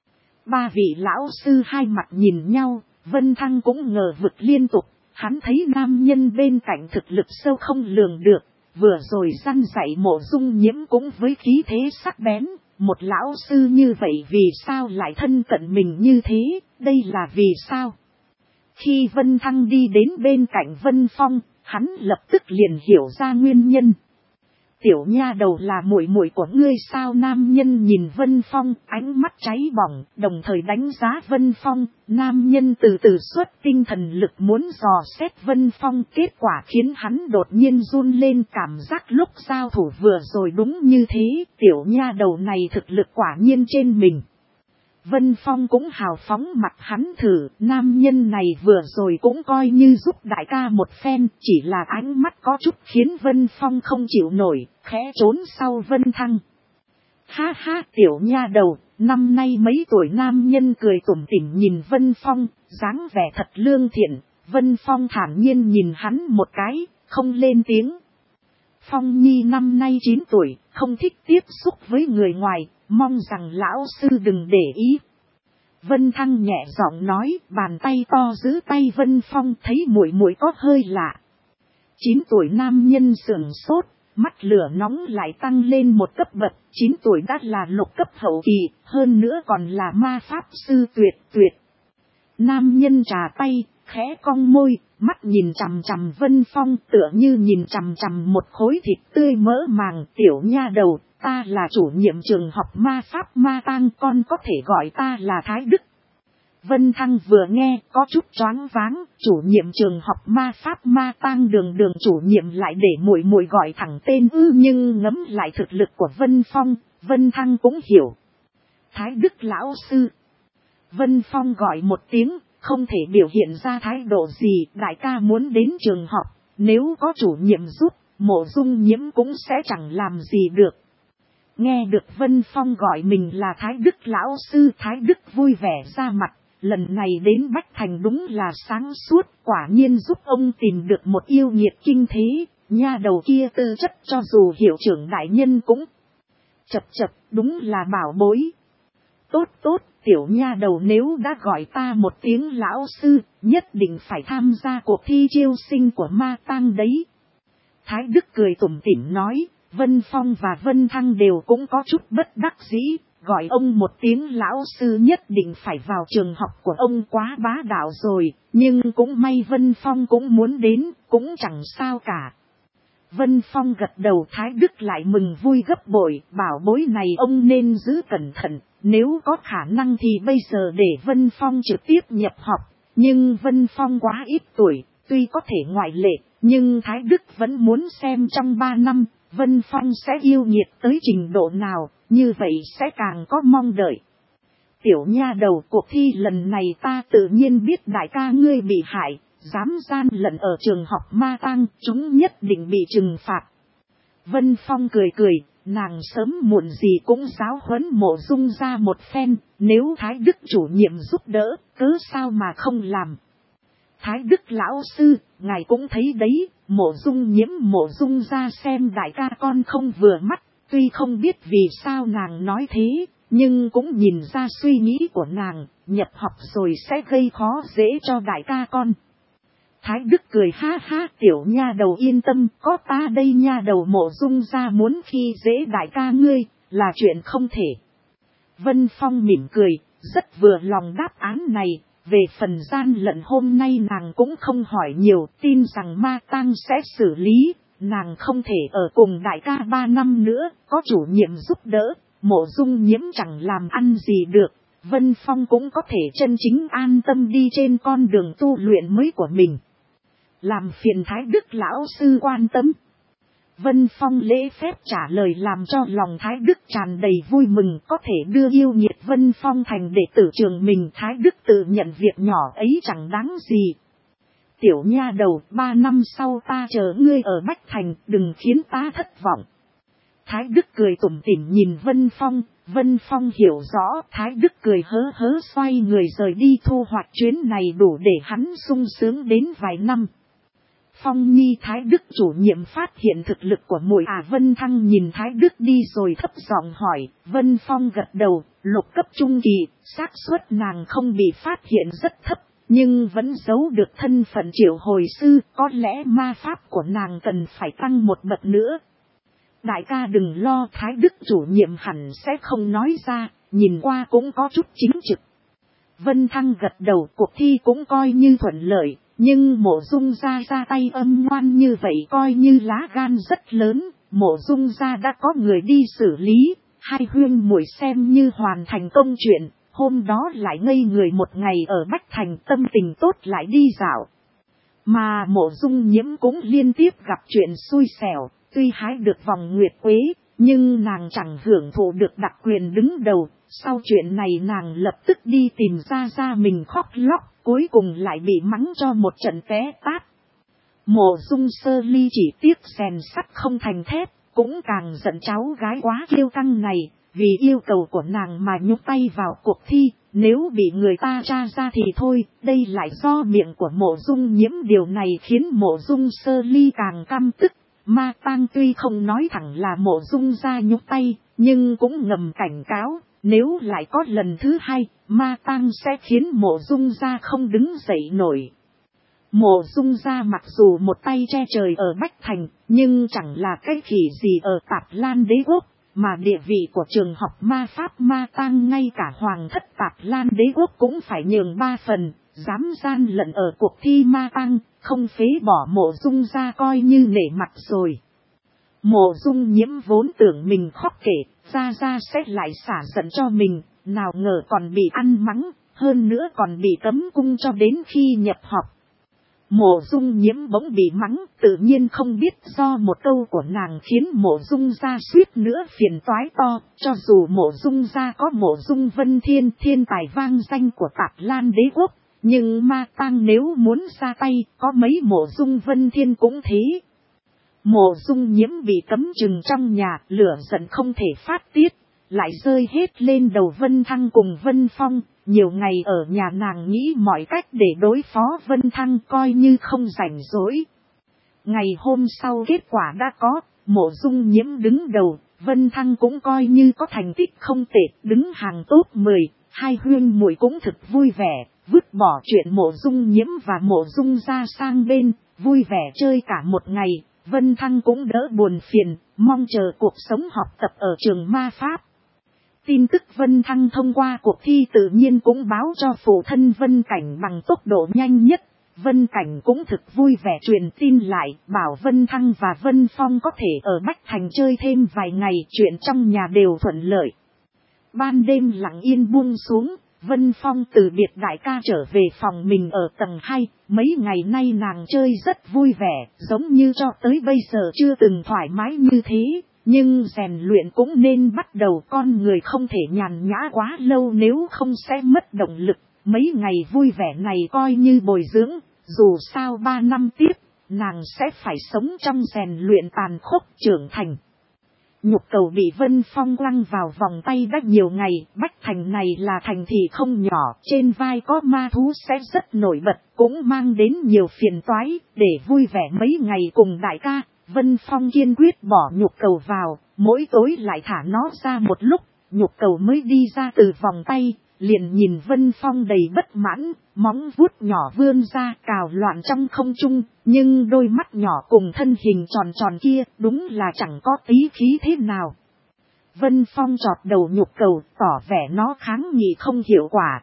3 vị lão sư hai mặt nhìn nhau, Vân Thăng cũng ngờ vực liên tục. Hắn thấy nam nhân bên cạnh thực lực sâu không lường được, vừa rồi răn dạy Mộ Dung Nhiễm cũng với khí thế sắc bén. Một lão sư như vậy vì sao lại thân cận mình như thế, đây là vì sao? Khi Vân Thăng đi đến bên cạnh Vân Phong, hắn lập tức liền hiểu ra nguyên nhân. tiểu nha đầu là muội muội của ngươi sao? Nam nhân nhìn Vân Phong, ánh mắt cháy bỏng, đồng thời đánh giá Vân Phong. Nam nhân từ từ xuất tinh thần lực muốn dò xét Vân Phong, kết quả khiến hắn đột nhiên run lên, cảm giác lúc giao thủ vừa rồi đúng như thế, tiểu nha đầu này thực lực quả nhiên trên mình. Vân Phong cũng hào phóng mặt hắn thử, nam nhân này vừa rồi cũng coi như giúp đại ca một phen, chỉ là ánh mắt có chút khiến Vân Phong không chịu nổi, khẽ trốn sau Vân Thăng. Ha ha, tiểu nha đầu, năm nay mấy tuổi? Nam nhân cười tủm tỉm nhìn Vân Phong, dáng vẻ thật lương thiện. Vân Phong thản nhiên nhìn hắn một cái, không lên tiếng. Phong Nhi năm nay 9 tuổi, không thích tiếp xúc với người ngoài, mong rằng lão sư đừng để ý. Vân Thăng nhẹ giọng nói, bàn tay to giữ tay Vân Phong, thấy muội muội có hơi lạ. 9 tuổi nam nhân sườn sốt, mắt lửa nóng lại tăng lên một cấp bậc, 9 tuổi đã là lục cấp hậu kỳ, hơn nữa còn là ma pháp sư tuyệt. Nam nhân trà tay, khẽ cong môi, mắt nhìn chằm chằm Vân Phong, tựa như nhìn chằm chằm một khối thịt tươi mỡ màng. Tiểu nha đầu, ta là chủ nhiệm trường học ma pháp Ma Tang, con có thể gọi ta là Thái Đức. Vân Thăng vừa nghe có chút choáng váng, chủ nhiệm trường học ma pháp Ma Tang, đường chủ nhiệm lại để muội muội gọi thẳng tên ư? Nhưng ngẫm lại thực lực của Vân Phong, Vân Thăng cũng hiểu. Thái Đức lão sư. Vân Phong gọi một tiếng, không thể biểu hiện ra thái độ gì, đại ca muốn đến trường học, nếu có chủ nhiệm giúp, Mộ Dung Nhiễm cũng sẽ chẳng làm gì được. Nghe được Vân Phong gọi mình là Thái Đức lão sư, Thái Đức vui vẻ ra mặt, lần này đến Bách Thành đúng là sáng suốt, quả nhiên giúp ông tìm được một yêu nghiệt kinh thế, nha đầu kia tư chất cho dù hiệu trưởng đại nhân cũng chập, đúng là bảo bối. Tốt, tiểu nha đầu, nếu đã gọi ta một tiếng lão sư, nhất định phải tham gia cuộc thi chiêu sinh của Ma Tang đấy. Thái Đức cười tủm tỉm nói, Vân Phong và Vân Thăng đều cũng có chút bất đắc dĩ, gọi ông một tiếng lão sư nhất định phải vào trường học của ông, quá bá đạo rồi, nhưng cũng may Vân Phong cũng muốn đến, cũng chẳng sao cả. Vân Phong gật đầu, Thái Đức lại mừng vui gấp bội, bảo bối này ông nên giữ cẩn thận, nếu có khả năng thì bây giờ để Vân Phong trực tiếp nhập học, nhưng Vân Phong quá ít tuổi, tuy có thể ngoại lệ, nhưng Thái Đức vẫn muốn xem trong 3 năm, Vân Phong sẽ yêu nghiệt tới trình độ nào, như vậy sẽ càng có mong đợi. Tiểu nha đầu, cuộc thi lần này ta tự nhiên biết đại ca ngươi bị hại, dám gian lận ở trường học Ma Tang, chúng nhất định bị trừng phạt. Vân Phong cười, nàng sớm muộn gì cũng giáo huấn Mộ Dung ra một phen, nếu Thái Đức chủ nhiệm giúp đỡ, cớ sao mà không làm. Thái Đức lão sư, ngài cũng thấy đấy, Mộ Dung Nhiễm Mộ Dung ra xem đại ca con không vừa mắt, tuy không biết vì sao nàng nói thế, nhưng cũng nhìn ra suy nghĩ của nàng, nhập học rồi sẽ gây khó dễ cho đại ca con. Thái Đức cười ha ha, tiểu nha đầu yên tâm, có ta đây. Nha đầu, Mộ Dung ra muốn khi dễ đại ca ngươi, là chuyện không thể. Vân Phong mỉm cười, rất vừa lòng đáp án này. Về phần gian lận hôm nay nàng cũng không hỏi nhiều, tin rằng Ma Tang sẽ xử lý, nàng không thể ở cùng đại ca 3 năm nữa, có chủ nhiệm giúp đỡ, Mộ Dung Nhiễm chẳng làm ăn gì được, Vân Phong cũng có thể chân chính an tâm đi trên con đường tu luyện mới của mình. Làm phiền Thái Đức lão sư quan tâm. Vân Phong lễ phép trả lời làm cho lòng Thái Đức tràn đầy vui mừng, có thể đưa yêu nghiệt Vân Phong thành đệ tử trường mình. Thái Đức tự nhận việc nhỏ ấy chẳng đáng gì. Tiểu nha đầu, 3 năm sau ta chờ ngươi ở Bách Thành, đừng khiến ta thất vọng. Thái Đức cười tủm tỉm nhìn Vân Phong, Vân Phong hiểu rõ, Thái Đức cười hớ xoay người rời đi. Thu hoạch chuyến này đủ để hắn sung sướng đến vài năm. Phong Nhi, Thái Đức chủ nhiệm phát hiện thực lực của muội à? Vân Thăng nhìn Thái Đức đi rồi thấp giọng hỏi. Vân Phong gật đầu, lục cấp trung kỳ, xác suất nàng không bị phát hiện rất thấp, nhưng vẫn giấu được thân phận triệu hồi sư, có lẽ ma pháp của nàng cần phải tăng một bậc nữa. Đại ca đừng lo, Thái Đức chủ nhiệm hẳn sẽ không nói ra, nhìn qua cũng có chút chính trực. Vân Thăng gật đầu, cuộc thi cũng coi như thuận lợi. Nhưng Mộ Dung ra tay âm ngoan như vậy coi như lá gan rất lớn, Mộ Dung gia đã có người đi xử lý, hai huynh muội xem như hoàn thành công chuyện, hôm đó lại ngây người một ngày ở Bách Thành, tâm tình tốt lại đi dạo. Mà Mộ Dung Nhiễm cũng liên tiếp gặp chuyện xui xẻo, tuy hái được vòng nguyệt quế, nhưng nàng chẳng hưởng thụ được đặc quyền đứng đầu. Sau chuyện này nàng lập tức đi tìm ra mình khóc lóc, cuối cùng lại bị mắng cho một trận té tát. Mộ Dung Sơ Ly chỉ tiếc rèn sắt không thành thép, cũng càng giận cháu gái quá kiêu căng này, vì yêu cầu của nàng mà nhúc tay vào cuộc thi, nếu bị người ta tra ra thì thôi, đây lại do miệng của Mộ Dung Nhiễm, điều này khiến Mộ Dung Sơ Ly càng căm tức. Ma Tang tuy không nói thẳng là Mộ Dung gia nhúc tay, nhưng cũng ngầm cảnh cáo, nếu lại có lần thứ hai, Ma Tang sẽ khiến Mộ Dung gia không đứng dậy nổi. Mộ Dung gia mặc dù một tay che trời ở Bách Thành, nhưng chẳng là cái khỉ gì ở Tạp Lan Đế Quốc, mà địa vị của trường học ma pháp Ma Tang ngay cả hoàng thất Tạp Lan Đế Quốc cũng phải nhường 3 phần, dám gian lận ở cuộc thi Ma Tang, không phế bỏ Mộ Dung gia coi như nể mặt rồi. Mộ Dung Nhiễm vốn tưởng mình khóc kể, ra sẽ lại xả giận cho mình, nào ngờ còn bị ăn mắng, hơn nữa còn bị cấm cung cho đến khi nhập học. Mộ Dung Nhiễm bỗng bị mắng, tự nhiên không biết do một câu của nàng khiến Mộ Dung gia suýt nữa phiền toái to, cho dù Mộ Dung gia có Mộ Dung Vân Thiên, thiên tài vang danh của Tạp Lan Đế Quốc, nhưng Ma Tang nếu muốn ra tay, có mấy Mộ Dung Vân Thiên cũng thế. Mộ Dung Nhiễm bị cấm chừng trong nhà, lửa giận không thể phát tiết, lại rơi hết lên đầu Vân Thăng cùng Vân Phong. Nhiều ngày ở nhà nàng nghĩ mọi cách để đối phó Vân Thăng, coi như không rảnh rỗi. Ngày hôm sau kết quả đã có, Mộ Dung Nhiễm đứng đầu, Vân Thăng cũng coi như có thành tích không tệ, đứng hàng top 10, hai huynh muội cũng thực vui vẻ, vứt bỏ chuyện Mộ Dung Nhiễm và Mộ Dung gia sang bên, vui vẻ chơi cả một ngày. Vân Thăng cũng đỡ buồn phiền, mong chờ cuộc sống học tập ở trường ma pháp. Tin tức Vân Thăng thông qua cuộc thi tự nhiên cũng báo cho phụ thân Vân Cảnh bằng tốc độ nhanh nhất. Vân Cảnh cũng thực vui vẻ truyền tin lại, bảo Vân Thăng và Vân Phong có thể ở Bách Thành chơi thêm vài ngày, chuyện trong nhà đều thuận lợi. Ban đêm lặng yên buông xuống, Vân Phong từ biệt đại ca trở về phòng mình ở tầng 2, mấy ngày nay nàng chơi rất vui vẻ, giống như cho tới bây giờ chưa từng thoải mái như thế. Nhưng rèn luyện cũng nên bắt đầu, con người không thể nhàn nhã quá lâu nếu không sẽ mất động lực. Mấy ngày vui vẻ này coi như bồi dưỡng, dù sao 3 năm tiếp, nàng sẽ phải sống trong rèn luyện tàn khốc trưởng thành. Nhục Cầu bị Vân Phong quăng vào vòng tay đã nhiều ngày, Bách Thành này là thành thị không nhỏ, trên vai có ma thú sẽ rất nổi bật, cũng mang đến nhiều phiền toái, để vui vẻ mấy ngày cùng đại ca. Vân Phong kiên quyết bỏ Nhục Cầu vào, mỗi tối lại thả nó ra một lúc, Nhục Cầu mới đi ra từ vòng tay, liền nhìn Vân Phong đầy bất mãn, móng vuốt nhỏ vươn ra cào loạn trong không trung, nhưng đôi mắt nhỏ cùng thân hình tròn tròn kia đúng là chẳng có tí khí thế nào. Vân Phong chọt đầu Nhục Cầu, tỏ vẻ nó kháng nghị không hiệu quả,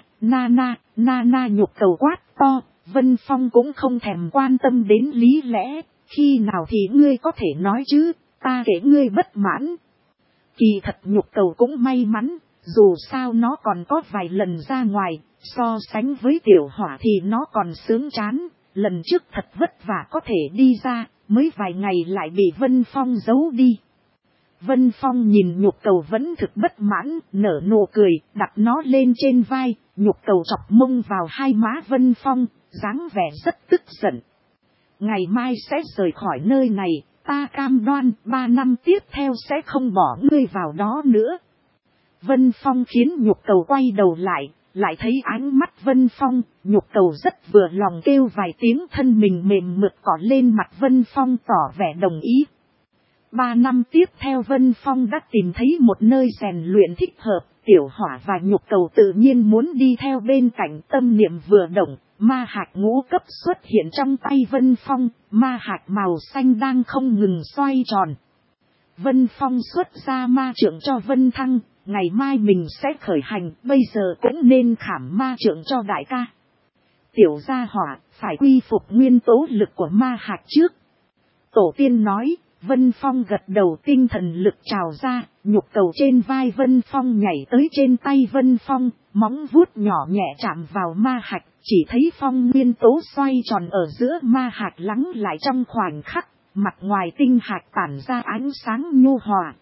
na Nhục Cầu quát to, Vân Phong cũng không thèm quan tâm đến lý lẽ. Khi nào thì ngươi có thể nói chứ, ta kể ngươi bất mãn. Kỳ thật Nhục Cầu cũng may mắn, dù sao nó còn có vài lần ra ngoài, so sánh với Tiểu Hỏa thì nó còn sướng chán. Lần trước thật vất vả có thể đi ra, mới vài ngày lại bị Vân Phong giấu đi. Vân Phong nhìn Nhục Cầu vẫn thực bất mãn, nở nụ cười, đặt nó lên trên vai, Nhục Cầu chọc mông vào hai má Vân Phong, dáng vẻ rất tức giận. Ngày mai sẽ rời khỏi nơi này, ta cam đoan 3 năm tiếp theo sẽ không bỏ ngươi vào đó nữa. Vân Phong khiến Nhục Cầu quay đầu lại thấy ánh mắt Vân Phong, Nhục Cầu rất vừa lòng kêu vài tiếng, thân mình mềm mượt cọ lên mặt Vân Phong tỏ vẻ đồng ý. 3 năm tiếp theo Vân Phong đã tìm thấy một nơi rèn luyện thích hợp, Tiểu Hỏa và Nhục Cầu tự nhiên muốn đi theo bên cạnh. Tâm niệm vừa động, ma hạt ngũ cấp xuất hiện trong tay Vân Phong, ma hạt màu xanh đang không ngừng xoay tròn. Vân Phong xuất ra ma trượng cho Vân Thăng, ngày mai mình sẽ khởi hành, bây giờ cũng nên khảm ma trượng cho đại ca. Tiểu gia hỏa, phải quy phục nguyên tố lực của ma hạt trước. Tổ tiên nói, Vân Phong gật đầu, tinh thần lực trào ra, nhục cầu trên vai Vân Phong nhảy tới trên tay Vân Phong, móng vuốt nhỏ nhẹ chạm vào ma hạch, chỉ thấy phong nguyên tố xoay tròn ở giữa ma hạch lắng lại trong khoảnh khắc, mặt ngoài tinh hạch tản ra ánh sáng nhu hòa.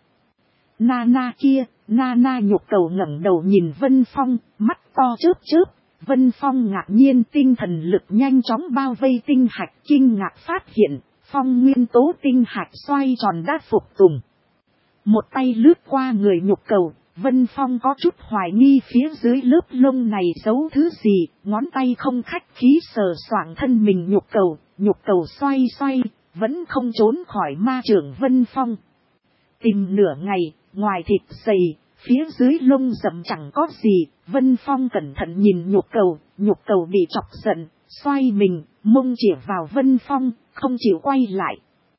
Nana kia, Nana nhục cầu ngẩng đầu nhìn Vân Phong, mắt to chớp chớp. Vân Phong ngạc nhiên, tinh thần lực nhanh chóng bao vây tinh hạch, kinh ngạc phát hiện, phong nguyên tố tinh hạch xoay tròn đã phục tùng. Một tay lướt qua người nhục cầu, Vân Phong có chút hoài nghi phía dưới lớp lông này giấu thứ gì, ngón tay không khách khí sờ soạng thân mình nhục cầu xoay xoay, vẫn không trốn khỏi ma trưởng Vân Phong. Tìm nửa ngày, ngoài thịt dày, phía dưới lông rậm chẳng có gì, Vân Phong cẩn thận nhìn nhục cầu bị chọc giận, xoay mình, mông chĩa vào Vân Phong, không chịu quay lại.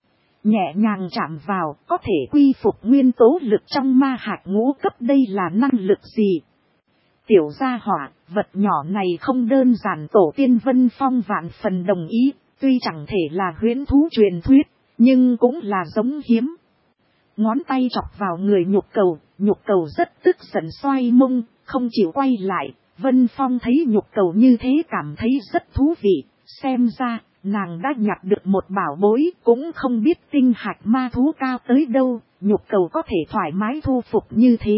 Nhẹ nhàng chạm vào, có thể quy phục nguyên tố lực trong ma hạt ngũ cấp, đây là năng lực gì? Tiểu gia hỏa, vật nhỏ này không đơn giản, tổ tiên Vân Phong vạn phần đồng ý, tuy chẳng thể là huyễn thú truyền thuyết, nhưng cũng là giống hiếm. Ngón tay chọc vào người nhục cầu rất tức giận xoay mông, không chịu quay lại. Vân Phong thấy nhục cầu như thế cảm thấy rất thú vị, xem ra nàng đã nhặt được một bảo bối, cũng không biết tinh hạch ma thú cao tới đâu, nhục cầu có thể thoải mái thu phục như thế.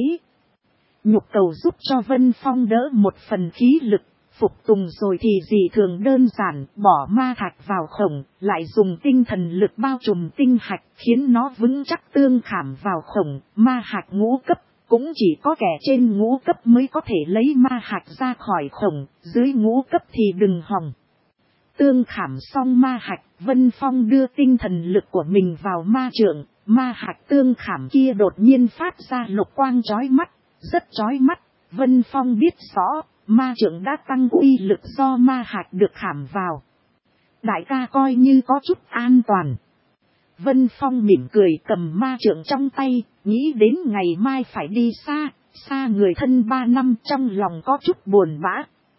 Nhục cầu giúp cho Vân Phong đỡ một phần khí lực, phục tùng rồi thì dị thường đơn giản, bỏ ma thạch vào khổng, lại dùng tinh thần lực bao trùm tinh hạch, khiến nó vững chắc tương khảm vào khổng. Ma hạch ngũ cấp, cũng chỉ có kẻ trên ngũ cấp mới có thể lấy ma hạch ra khỏi khổng, dưới ngũ cấp thì đừng hòng. Tương khảm xong ma hạch, Vân Phong đưa tinh thần lực của mình vào ma trượng, ma hạch tương khảm kia đột nhiên phát ra lục quang chói mắt, rất chói mắt. Vân Phong biết rõ, ma trượng đã tăng uy lực do ma hạch được khảm vào. Đại ca coi như có chút an toàn. Vân Phong mỉm cười cầm ma trượng trong tay, nghĩ đến ngày mai phải đi xa người thân 3 năm, trong lòng có chút buồn bã.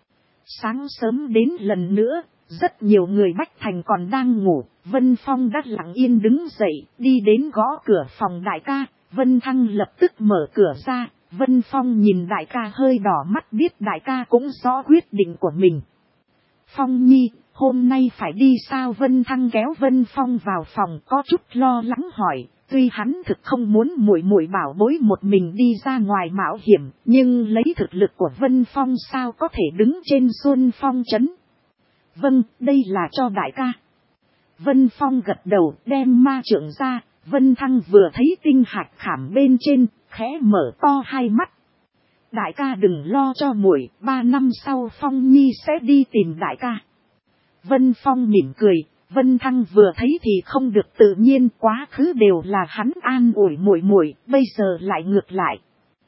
Sáng sớm đến lần nữa, rất nhiều người Bách Thành còn đang ngủ, Vân Phong đã lặng yên đứng dậy, đi đến gõ cửa phòng đại ca, Vân Thăng lập tức mở cửa ra. Vân Phong nhìn đại ca hơi đỏ mắt, biết đại ca cũng rõ quyết định của mình. Phong nhi, hôm nay phải đi sao? Vân Thăng kéo Vân Phong vào phòng, có chút lo lắng hỏi. Tuy hắn thực không muốn muội bảo bối một mình đi ra ngoài mạo hiểm, nhưng lấy thực lực của Vân Phong sao có thể đứng trên Xuân Phong trấn. Vâng, đây là cho đại ca. Vân Phong gật đầu, đem ma trượng ra. Vân Thăng vừa thấy tinh hạch khảm bên trên, khẽ mở to hai mắt. Đại ca đừng lo cho muội, 3 năm sau Phong nhi sẽ đi tìm đại ca. Vân Phong mỉm cười, Vân Thăng vừa thấy thì không được tự nhiên, quá khứ đều là hắn an ủi muội, bây giờ lại ngược lại.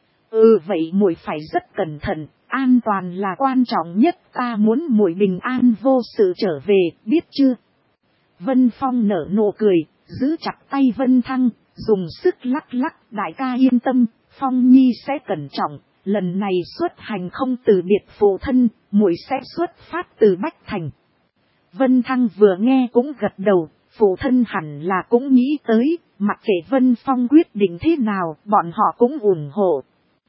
Vậy muội phải rất cẩn thận, an toàn là quan trọng nhất, ta muốn muội bình an vô sự trở về, biết chưa? Vân Phong nở nụ cười, giữ chặt tay Vân Thăng, dùng sức lắc, đại ca yên tâm, Phong nhi sẽ cẩn trọng, lần này xuất hành không từ biệt phụ thân, muội sẽ xuất phát từ Bách Thành. Vân Thăng vừa nghe cũng gật đầu, phụ thân hẳn là cũng nghĩ tới, mặc kệ Vân Phong quyết định thế nào, bọn họ cũng ủng hộ.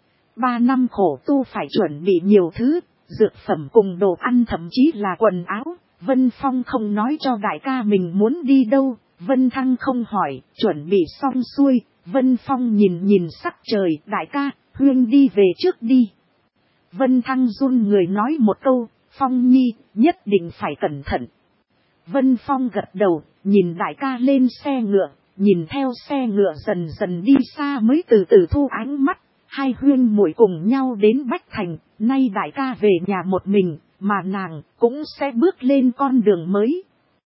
3 năm khổ tu phải chuẩn bị nhiều thứ, dược phẩm cùng đồ ăn, thậm chí là quần áo. Vân Phong không nói cho đại ca mình muốn đi đâu, Vân Thăng không hỏi, chuẩn bị xong xuôi, Vân Phong nhìn sắc trời, đại ca, huynh đi về trước đi. Vân Thăng run người nói một câu, Phong nhi, nhất định phải cẩn thận. Vân Phong gật đầu, nhìn đại ca lên xe ngựa, nhìn theo xe ngựa dần dần đi xa mới từ từ thu ánh mắt. Hai huynh muội cùng nhau đến Bách Thành, nay đại ca về nhà một mình, mà nàng cũng sẽ bước lên con đường mới.